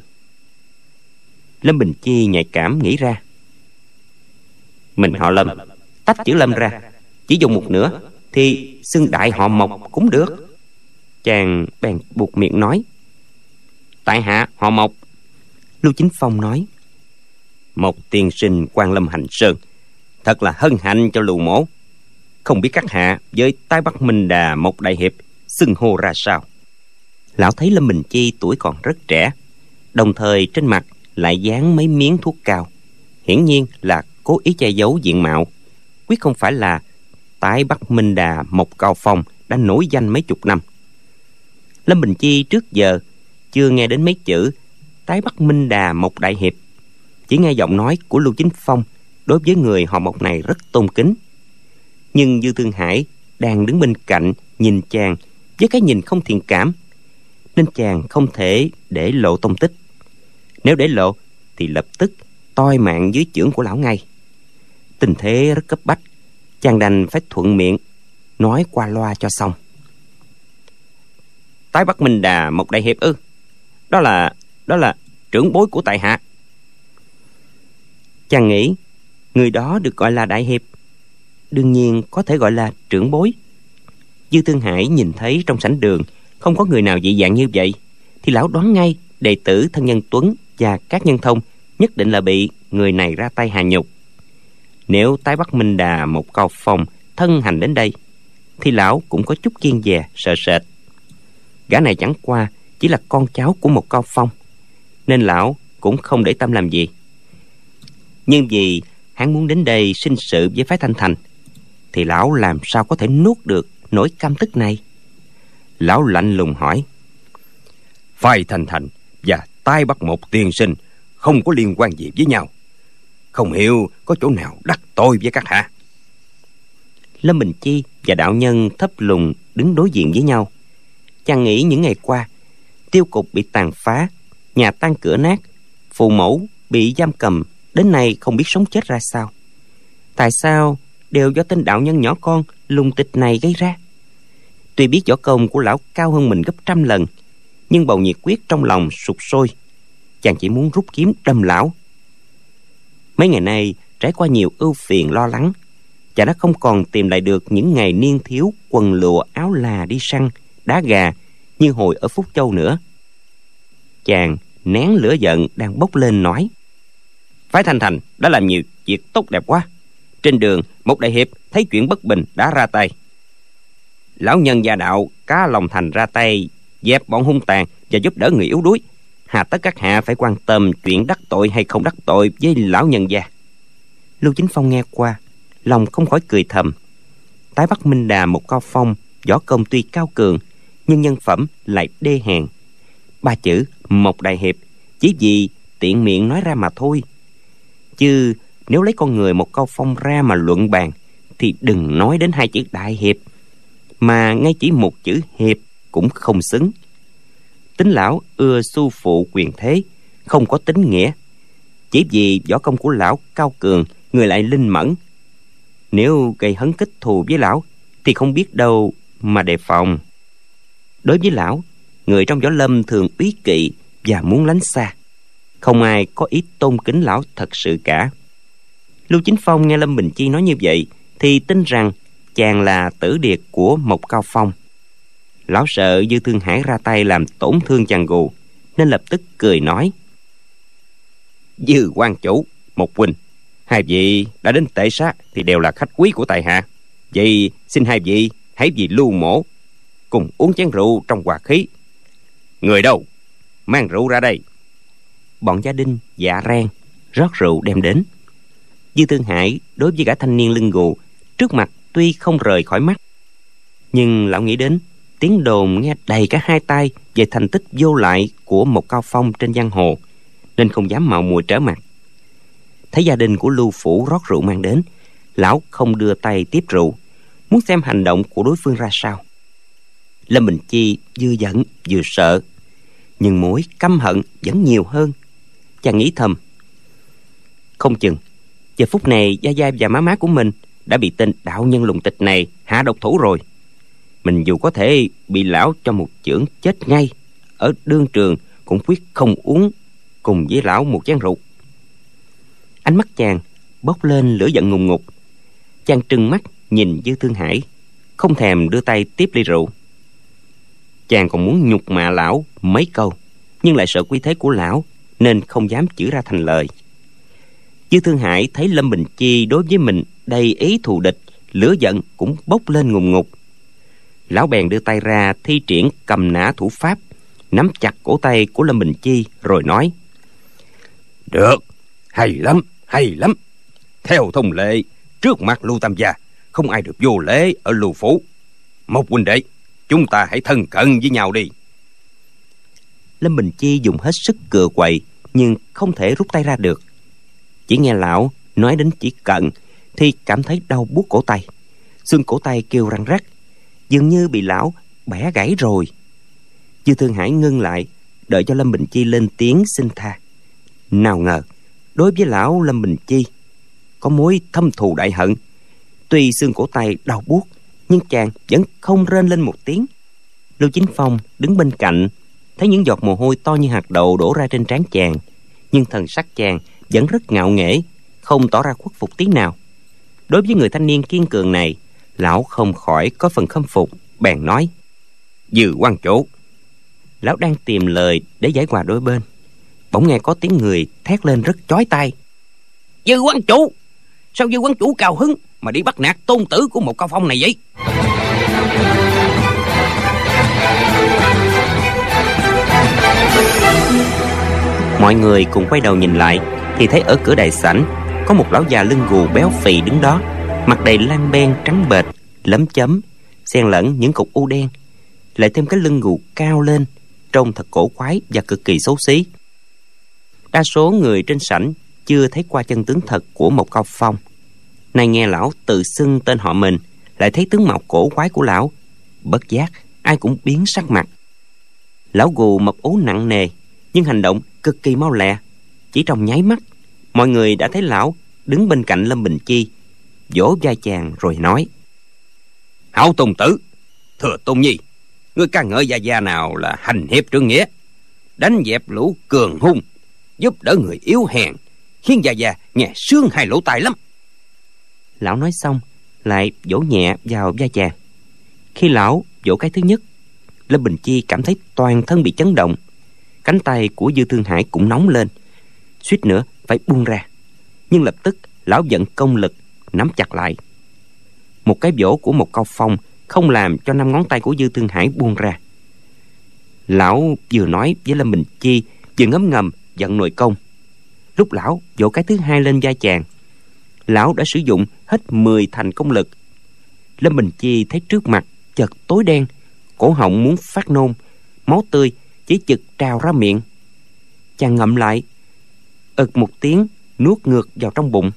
Lâm Bình Chi nhạy cảm nghĩ ra, mình họ Lâm, tách chữ Lâm ra, chỉ dùng một nửa thì xưng đại họ Mộc cũng được. Chàng bèn buộc miệng nói: tại hạ họ Mộc. Lưu Chính Phong nói: Mộc tiên sinh Quan Lâm hành sơn, thật là hân hạnh cho Lưu mỗ. Không biết các hạ với Tai Bắc Minh Đà Mộc đại hiệp xưng hô ra sao? Lão thấy Lâm Bình Chi tuổi còn rất trẻ, đồng thời trên mặt lại dán mấy miếng thuốc cao, hiển nhiên là cố ý che giấu diện mạo, quyết không phải là Tai Bắc Minh Đà Mộc Cao Phong đã nổi danh mấy chục năm. Lâm Bình Chi trước giờ chưa nghe đến mấy chữ Tái Bắc Minh Đà Mộc Đại Hiệp, chỉ nghe giọng nói của Lưu Chính Phong đối với người họ Mộc này rất tôn kính. Nhưng Dư Thương Hải đang đứng bên cạnh nhìn chàng với cái nhìn không thiện cảm, nên chàng không thể để lộ tông tích. Nếu để lộ thì lập tức toi mạng dưới chưởng của lão ngay. Tình thế rất cấp bách, chàng đành phải thuận miệng nói qua loa cho xong. Tái Bắc Minh Đà Mộc Đại Hiệp ư? Đó là đó là trưởng bối của tại hạ. Chàng nghĩ người đó được gọi là đại hiệp, đương nhiên có thể gọi là trưởng bối. Dư Thương Hải nhìn thấy trong sảnh đường không có người nào dị dạng như vậy, thì lão đoán ngay đệ tử thân nhân Tuấn và các nhân thông nhất định là bị người này ra tay hạ nhục. Nếu Tái Bắc Minh Đà Một Cao Phong thân hành đến đây, thì lão cũng có chút kiêng dè sợ sệt. Gã này chẳng qua chỉ là con cháu của một Cao Phong, nên lão cũng không để tâm làm gì. Nhưng vì hắn muốn đến đây sinh sự với phái Thanh Thành, thì lão làm sao có thể nuốt được nỗi căm tức này. Lão lạnh lùng hỏi: phái Thanh Thành và Tái Bắc Một tiên sinh không có liên quan gì với nhau, không hiểu có chỗ nào đắc tội với các hạ? Lâm Bình Chi và đạo nhân thấp lùng đứng đối diện với nhau. Chàng nghĩ những ngày qua tiêu cục bị tàn phá, nhà tan cửa nát, phụ mẫu bị giam cầm, đến nay không biết sống chết ra sao. Tại sao đều do tên đạo nhân nhỏ con lùng tịch này gây ra? Tuy biết võ công của lão cao hơn mình gấp trăm lần, nhưng bầu nhiệt quyết trong lòng sụt sôi. Chàng chỉ muốn rút kiếm đâm lão. Mấy ngày nay trải qua nhiều ưu phiền lo lắng, chàng đã không còn tìm lại được những ngày niên thiếu quần lụa áo là đi săn, đá gà như hồi ở Phúc Châu nữa. Chàng nén lửa giận đang bốc lên nói: phái Thanh Thành đã làm nhiều việc tốt đẹp quá. Trên đường một đại hiệp thấy chuyện bất bình đã ra tay. Lão nhân gia đạo Cá Long Thành ra tay dẹp bọn hung tàn và giúp đỡ người yếu đuối. Hà tất các hạ phải quan tâm chuyện đắc tội hay không đắc tội với lão nhân gia? Lưu Chính Phong nghe qua, lòng không khỏi cười thầm. Tái Bắc Minh Đà Một Cao Phong võ công tuy cao cường, nhưng nhân phẩm lại đê hèn. Ba chữ một đại hiệp chỉ vì tiện miệng nói ra mà thôi, chứ nếu lấy con người Một Cao Phong ra mà luận bàn thì đừng nói đến hai chữ đại hiệp, mà ngay chỉ một chữ hiệp cũng không xứng. Tính lão ưa su phụ quyền thế, không có tính nghĩa. Chỉ vì võ công của lão cao cường, người lại linh mẫn. Nếu gây hấn kích thù với lão thì không biết đâu mà đề phòng. Đối với lão, người trong võ lâm thường úy kỵ và muốn lánh xa, không ai có ý tôn kính lão thật sự cả. Lưu Chính Phong nghe Lâm Bình Chi nói như vậy thì tin rằng chàng là tử điệt của Một Cao Phong. Lão sợ Dư Thương Hải ra tay làm tổn thương chàng gù, nên lập tức cười nói: Dư quan chủ, Một huynh, hai vị đã đến tệ sát thì đều là khách quý của tại hạ. Vậy xin hai vị hãy vì Lưu mổ cùng uống chén rượu trong hòa khí. Người đâu? Mang rượu ra đây. Bọn gia đình dạ rang rót rượu đem đến. Dư Thương Hải đối với gã thanh niên lưng gù trước mặt tuy không rời khỏi mắt, nhưng lão nghĩ đến tiếng đồn nghe đầy cả hai tai về thành tích vô lại của Một Cao Phong trên giang hồ, nên không dám mạo muội trở mặt. Thấy gia đình của Lưu phủ rót rượu mang đến, lão không đưa tay tiếp rượu, muốn xem hành động của đối phương ra sao. Lâm Bình Chi vừa giận vừa sợ, nhưng mối căm hận vẫn nhiều hơn. Chàng nghĩ thầm: không chừng giờ phút này gia gia và má má của mình đã bị tên đạo nhân lùng tịch này hạ độc thủ rồi. Mình dù có thể bị lão cho một chưởng chết ngay ở đương trường, cũng quyết không uống cùng với lão một chén rượu. Ánh mắt chàng bốc lên lửa giận ngùng ngục. Chàng trừng mắt nhìn Dư Thương Hải, không thèm đưa tay tiếp ly rượu. Chàng còn muốn nhục mạ lão mấy câu, nhưng lại sợ quy thế của lão, nên không dám chửi ra thành lời. Dư Thương Hải thấy Lâm Bình Chi đối với mình đầy ý thù địch, lửa giận cũng bốc lên ngùng ngục. Lão bèn đưa tay ra thi triển cầm nã thủ pháp, nắm chặt cổ tay của Lâm Bình Chi rồi nói: Được, hay lắm, hay lắm. Theo thông lệ, trước mặt Lưu Tam gia không ai được vô lễ ở Lưu phủ. Một huynh đệ, chúng ta hãy thân cận với nhau đi, Lâm Bình Chi dùng hết sức cựa quậy, nhưng không thể rút tay ra được. Chỉ nghe lão nói đến chỉ cận thì cảm thấy đau buốt cổ tay. Xương cổ tay kêu răng rắc, dường như bị lão bẻ gãy rồi. Dư Thương Hải ngưng lại, đợi cho Lâm Bình Chi lên tiếng xin tha. Nào ngờ đối với lão Lâm Bình Chi có mối thâm thù đại hận. Tuy xương cổ tay đau buốt, nhưng chàng vẫn không rên lên một tiếng. Lưu Chính Phong đứng bên cạnh, thấy những giọt mồ hôi to như hạt đậu đổ ra trên trán chàng, nhưng thần sắc chàng vẫn rất ngạo nghễ, không tỏ ra khuất phục tí nào. Đối với người thanh niên kiên cường này, lão không khỏi có phần khâm phục, bèn nói: Dư quan chủ. Lão đang tìm lời để giải hòa đôi bên, bỗng nghe có tiếng người thét lên rất chói tai: Dư quan chủ, sao Dư quan chủ cao hứng mà đi bắt nạt tôn tử của một Cao Phong này vậy? Mọi người cùng quay đầu nhìn lại thì thấy ở cửa đại sảnh có một lão già lưng gù béo phì đứng đó, mặt đầy lan ben trắng bệch, lấm chấm, xen lẫn những cục u đen, lại thêm cái lưng gù cao lên, trông thật cổ quái và cực kỳ xấu xí. Đa số người trên sảnh chưa thấy qua chân tướng thật của một Cao Phong. Nay nghe lão tự xưng tên họ mình, lại thấy tướng mạo cổ quái của lão, bất giác ai cũng biến sắc mặt. Lão gù mập ú nặng nề, nhưng hành động cực kỳ mau lẹ. Chỉ trong nháy mắt, mọi người đã thấy lão đứng bên cạnh Lâm Bình Chi, vỗ vai chàng rồi nói: Hảo Tôn tử, Thừa Tôn Nhi, ngươi ca ngợi gia gia nào là hành hiệp trượng nghĩa, đánh dẹp lũ cường hung, giúp đỡ người yếu hèn, khiến gia gia nghe sướng hai lỗ tai lắm. Lão nói xong lại vỗ nhẹ vào vai chàng. Khi lão vỗ cái thứ nhất, Lâm Bình Chi cảm thấy toàn thân bị chấn động. Cánh tay của Dư Thương Hải cũng nóng lên, suýt nữa phải buông ra. Nhưng lập tức lão vận công lực nắm chặt lại. Một cái vỗ của một Cao Phong không làm cho năm ngón tay của Dư Thương Hải buông ra. Lão vừa nói với Lâm Bình Chi, vừa ngấm ngầm vận nội công. Lúc lão vỗ cái thứ hai lên vai chàng, lão đã sử dụng hết mười thành công lực. Lâm Bình Chi thấy trước mặt chợt tối đen, cổ họng muốn phát nôn, máu tươi chỉ chực trào ra miệng. Chàng ngậm lại, ực một tiếng nuốt ngược vào trong bụng.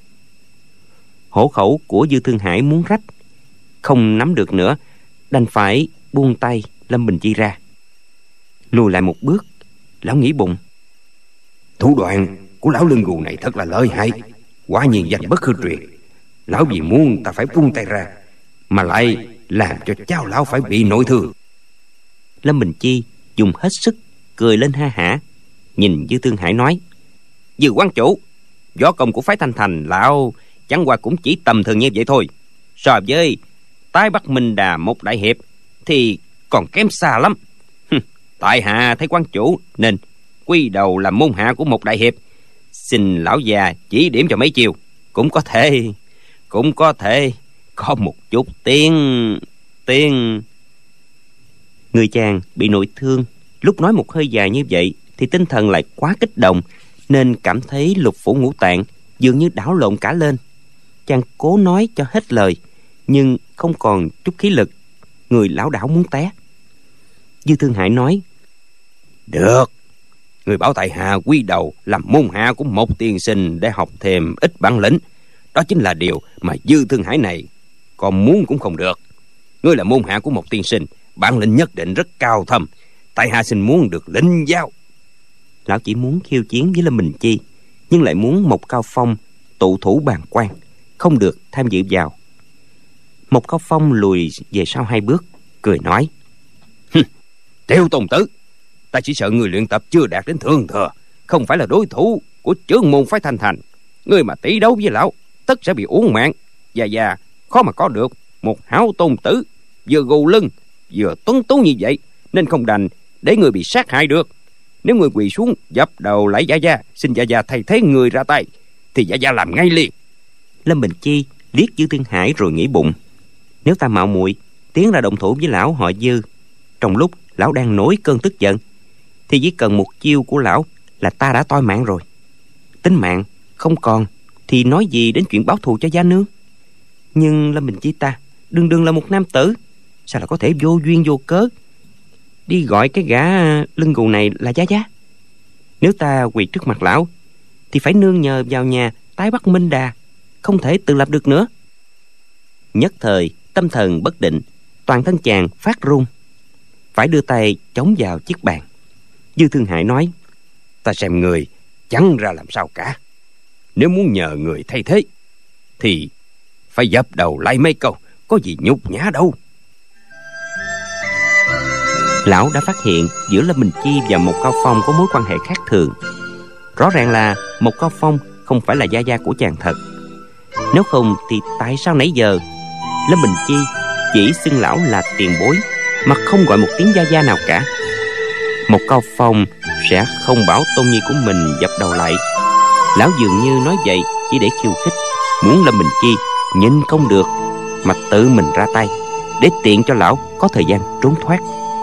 Hổ khẩu của Dư Thương Hải muốn rách, không nắm được nữa, đành phải buông tay Lâm Bình Chi ra. Lùi lại một bước, lão nghĩ bụng: Thủ đoạn của lão lưng gù này thật là lợi hại, quả nhiên danh bất hư truyền. Lão vì muốn ta phải buông tay ra, mà lại làm cho cháu lão phải bị nội thương. Lâm Bình Chi dùng hết sức cười lên ha hả, nhìn Dư Thương Hải nói: Dư quan chủ, võ công của phái Thanh Thành lão chẳng qua cũng chỉ tầm thường như vậy thôi. So với tái Bắc Minh Đà một đại hiệp thì còn kém xa lắm. Tại hạ thấy quan chủ nên quy đầu làm môn hạ của một đại hiệp, xin lão già chỉ điểm cho mấy chiều, cũng có thể cũng có thể có một chút tiếng tiếng. Người chàng bị nội thương, lúc nói một hơi dài như vậy thì tinh thần lại quá kích động, nên cảm thấy lục phủ ngũ tạng dường như đảo lộn cả lên. Chàng cố nói cho hết lời, nhưng không còn chút khí lực, người lảo đảo muốn té. Dư Thương Hải nói: Được, người bảo tại hạ quy đầu làm môn hạ của một tiên sinh để học thêm ít bản lĩnh. Đó chính là điều mà Dư Thương Hải này còn muốn cũng không được. Ngươi là môn hạ của một tiên sinh, bản lĩnh nhất định rất cao thâm, tại hạ xin muốn được lĩnh giáo. Lão chỉ muốn khiêu chiến với Lâm Bình Chi, nhưng lại muốn một Cao Phong tụ thủ bàn quan, không được tham dự vào. Một Cao Phong lùi về sau hai bước, cười nói: Tiểu Tôn tử, ta chỉ sợ người luyện tập chưa đạt đến thượng thừa, không phải là đối thủ của trưởng môn phái Thanh Thành. Người mà tỷ đấu với lão tất sẽ bị uổng mạng. Già già khó mà có được một hảo tôn tử, vừa gù lưng vừa tuấn tú như vậy, nên không đành để người bị sát hại được. Nếu người quỳ xuống dập đầu lạy Gia Gia, xin Gia Gia thay thế người ra tay, thì Gia Gia làm ngay liền. Lâm Bình Chi liếc Dư Thương Hải rồi nghĩ bụng: Nếu ta mạo muội tiến ra động thủ với lão họ Dư, trong lúc lão đang nổi cơn tức giận, thì chỉ cần một chiêu của lão là ta đã toi mạng rồi. Tính mạng không còn thì nói gì đến chuyện báo thù cho gia nương. Nhưng Lâm Bình Chi ta đương đương là một nam tử, sao lại có thể vô duyên vô cớ đi gọi cái gã lưng gù này là Gia Gia. Nếu ta quỳ trước mặt lão thì phải nương nhờ vào nhà tái bắt Minh Đà, không thể tự lập được nữa. Nhất thời tâm thần bất định, toàn thân chàng phát run, phải đưa tay chống vào chiếc bàn. Dư Thương Hải nói: Ta xem người chẳng ra làm sao cả. Nếu muốn nhờ người thay thế thì phải dập đầu lại mấy câu, có gì nhục nhã đâu. Lão đã phát hiện giữa Lâm Bình Chi và Một Cao Phong có mối quan hệ khác thường. Rõ ràng là Một Cao Phong không phải là gia gia của chàng thật. Nếu không thì tại sao nãy giờ Lâm Bình Chi chỉ xưng lão là tiền bối mà không gọi một tiếng gia gia nào cả? Một Cao Phong sẽ không bảo tôn nhi của mình dập đầu lại. Lão dường như nói vậy chỉ để khiêu khích, muốn Lâm Bình Chi nhìn không được mà tự mình ra tay, để tiện cho lão có thời gian trốn thoát.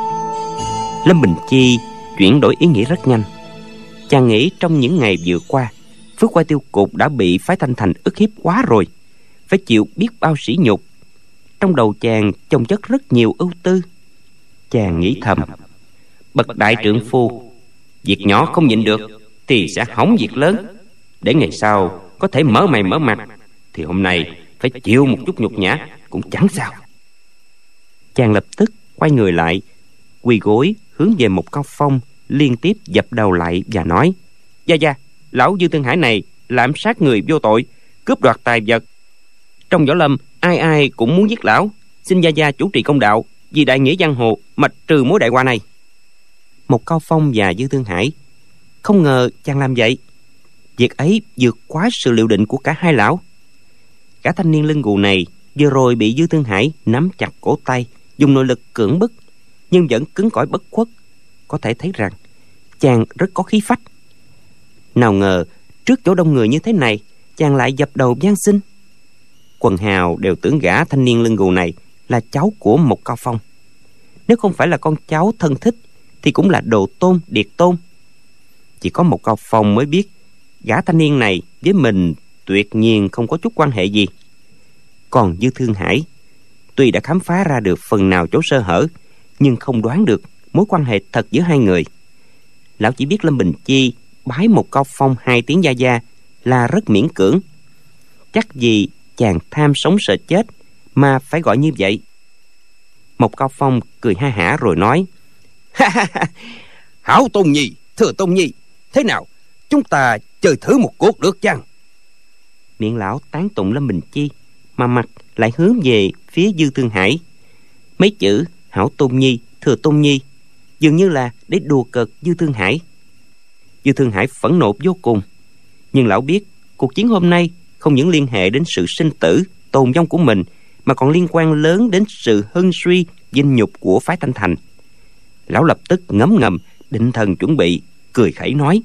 Lâm Bình Chi chuyển đổi ý nghĩ rất nhanh. Chàng nghĩ trong những ngày vừa qua, Phước Khoai Tiêu Cục đã bị phái Thanh Thành ức hiếp quá rồi, phải chịu biết bao sỉ nhục. Trong đầu chàng chồng chất rất nhiều ưu tư. Chàng nghĩ thầm: bậc đại trượng phu, việc nhỏ không nhịn được thì sẽ hỏng việc lớn. Để ngày sau có thể mở mày mở mặt thì hôm nay phải chịu một chút nhục nhã cũng chẳng sao. Chàng lập tức quay người lại, quỳ gối hướng về Một Cao Phong, liên tiếp dập đầu lại và nói: Gia gia, lão Dư Thương Hải này lạm sát người vô tội, cướp đoạt tài vật. Trong võ lâm ai ai cũng muốn giết lão, xin gia gia chủ trì công đạo, vì đại nghĩa giang hồ mà trừ mối đại họa này. Một Cao Phong và Dư Thương Hải không ngờ chàng làm vậy. Việc ấy vượt quá sự liệu định của cả hai lão. Cả thanh niên lưng gù này vừa rồi bị Dư Thương Hải nắm chặt cổ tay, dùng nội lực cưỡng bức, nhưng vẫn cứng cỏi bất khuất. Có thể thấy rằng chàng rất có khí phách. Nào ngờ trước chỗ đông người như thế này, chàng lại dập đầu van xin. Quần hào đều tưởng gã thanh niên lưng gù này là cháu của Một Cao Phong. Nếu không phải là con cháu thân thích thì cũng là đồ tôn điệt tôn. Chỉ có Một Cao Phong mới biết gã thanh niên này với mình tuyệt nhiên không có chút quan hệ gì. Còn Dư Thương Hải tuy đã khám phá ra được phần nào chỗ sơ hở, nhưng không đoán được mối quan hệ thật giữa hai người. Lão chỉ biết Lâm Bình Chi bái Một Cao Phong hai tiếng gia gia là rất miễn cưỡng. Chắc gì chàng tham sống sợ chết mà phải gọi như vậy. Một Cao Phong cười ha hả rồi nói: Hảo Tôn Nhi, thưa Tôn Nhi, thế nào, chúng ta chơi thử một cuộc được chăng? Miệng lão tán tụng Lâm Bình Chi, mà mặt lại hướng về phía Dư Thương Hải. Mấy chữ Hảo Tôn Nhi, thưa Tôn Nhi dường như là để đùa cợt Dư Thương Hải. Dư Thương Hải phẫn nộ vô cùng, nhưng lão biết cuộc chiến hôm nay không những liên hệ đến sự sinh tử tồn vong của mình, mà còn liên quan lớn đến sự hưng suy vinh nhục của phái Thanh Thành. Lão lập tức ngấm ngầm định thần chuẩn bị, cười khẩy nói: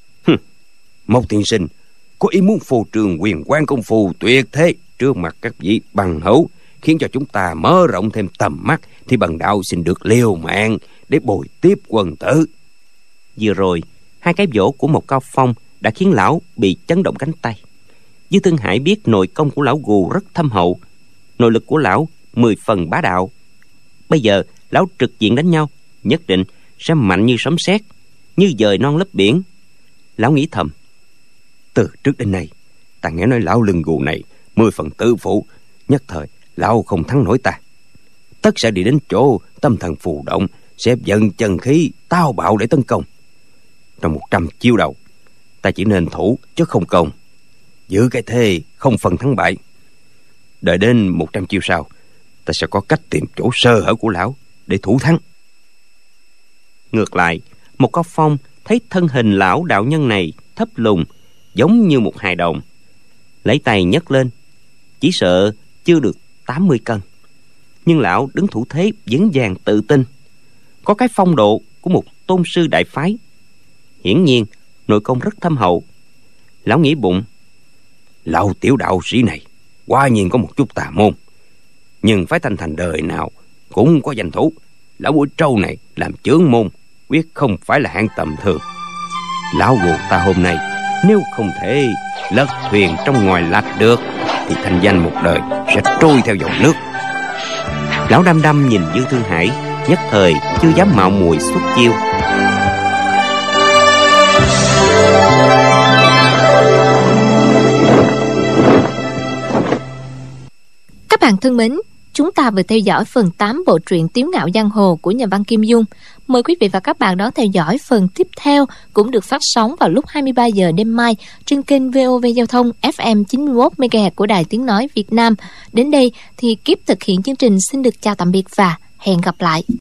Một tiên sinh có ý muốn phô trương quyền quan công phu tuyệt thế trước mặt các vị bằng hữu, khiến cho chúng ta mở rộng thêm tầm mắt, thì bần đạo xin được liều mạng để bồi tiếp quần tử. Vừa rồi hai cái vỗ của Một Cao Phong đã khiến lão bị chấn động cánh tay. Dư Thương Hải biết nội công của lão gù rất thâm hậu, nội lực của lão mười phần bá đạo. Bây giờ lão trực diện đánh nhau, nhất định sẽ mạnh như sấm sét, như dời non lấp biển. Lão nghĩ thầm: từ trước đến nay ta nghe nói lão lưng gù này mười phần tự phụ, nhất thời lão không thắng nổi ta, tất sẽ đi đến chỗ tâm thần phù động, sẽ vận chân khí táo bạo để tấn công. Trong một trăm chiêu đầu, ta chỉ nên thủ chứ không công, giữ cái thế không phần thắng bại. Đợi đến một trăm chiêu sau, ta sẽ có cách tìm chỗ sơ hở của lão để thủ thắng. Ngược lại, Một Cao Phong thấy thân hình lão đạo nhân này thấp lùn, giống như một hài đồng. Lấy tay nhấc lên, chỉ sợ chưa được tám mươi cân. Nhưng lão đứng thủ thế vững vàng tự tin, có cái phong độ của một tôn sư đại phái. Hiển nhiên nội công rất thâm hậu. Lão nghĩ bụng: lão tiểu đạo sĩ này quả nhiên có một chút tà môn, nhưng phái Thanh Thành đời nào cũng có danh thủ. Lão Bụi Trâu này làm chướng môn quyết không phải là hạng tầm thường. Lão gù ta hôm nay nếu không thể lật thuyền trong ngoài lạch được, thì thanh danh một đời sẽ trôi theo dòng nước. Lão đăm đăm nhìn Dư Thương Hải, nhất thời chưa dám mạo muội xuất chiêu. Các bạn thân mến, chúng ta vừa theo dõi phần tám bộ truyện Tiếu Ngạo Giang Hồ của nhà văn Kim Dung. Mời quý vị và các bạn đón theo dõi phần tiếp theo, cũng được phát sóng vào lúc hai mươi ba giờ đêm mai trên kênh vê o vê Giao thông ép em chín mươi mốt mê ga héc của Đài Tiếng Nói Việt Nam. Đến đây thì Kiếp thực hiện chương trình xin được chào tạm biệt và hẹn gặp lại.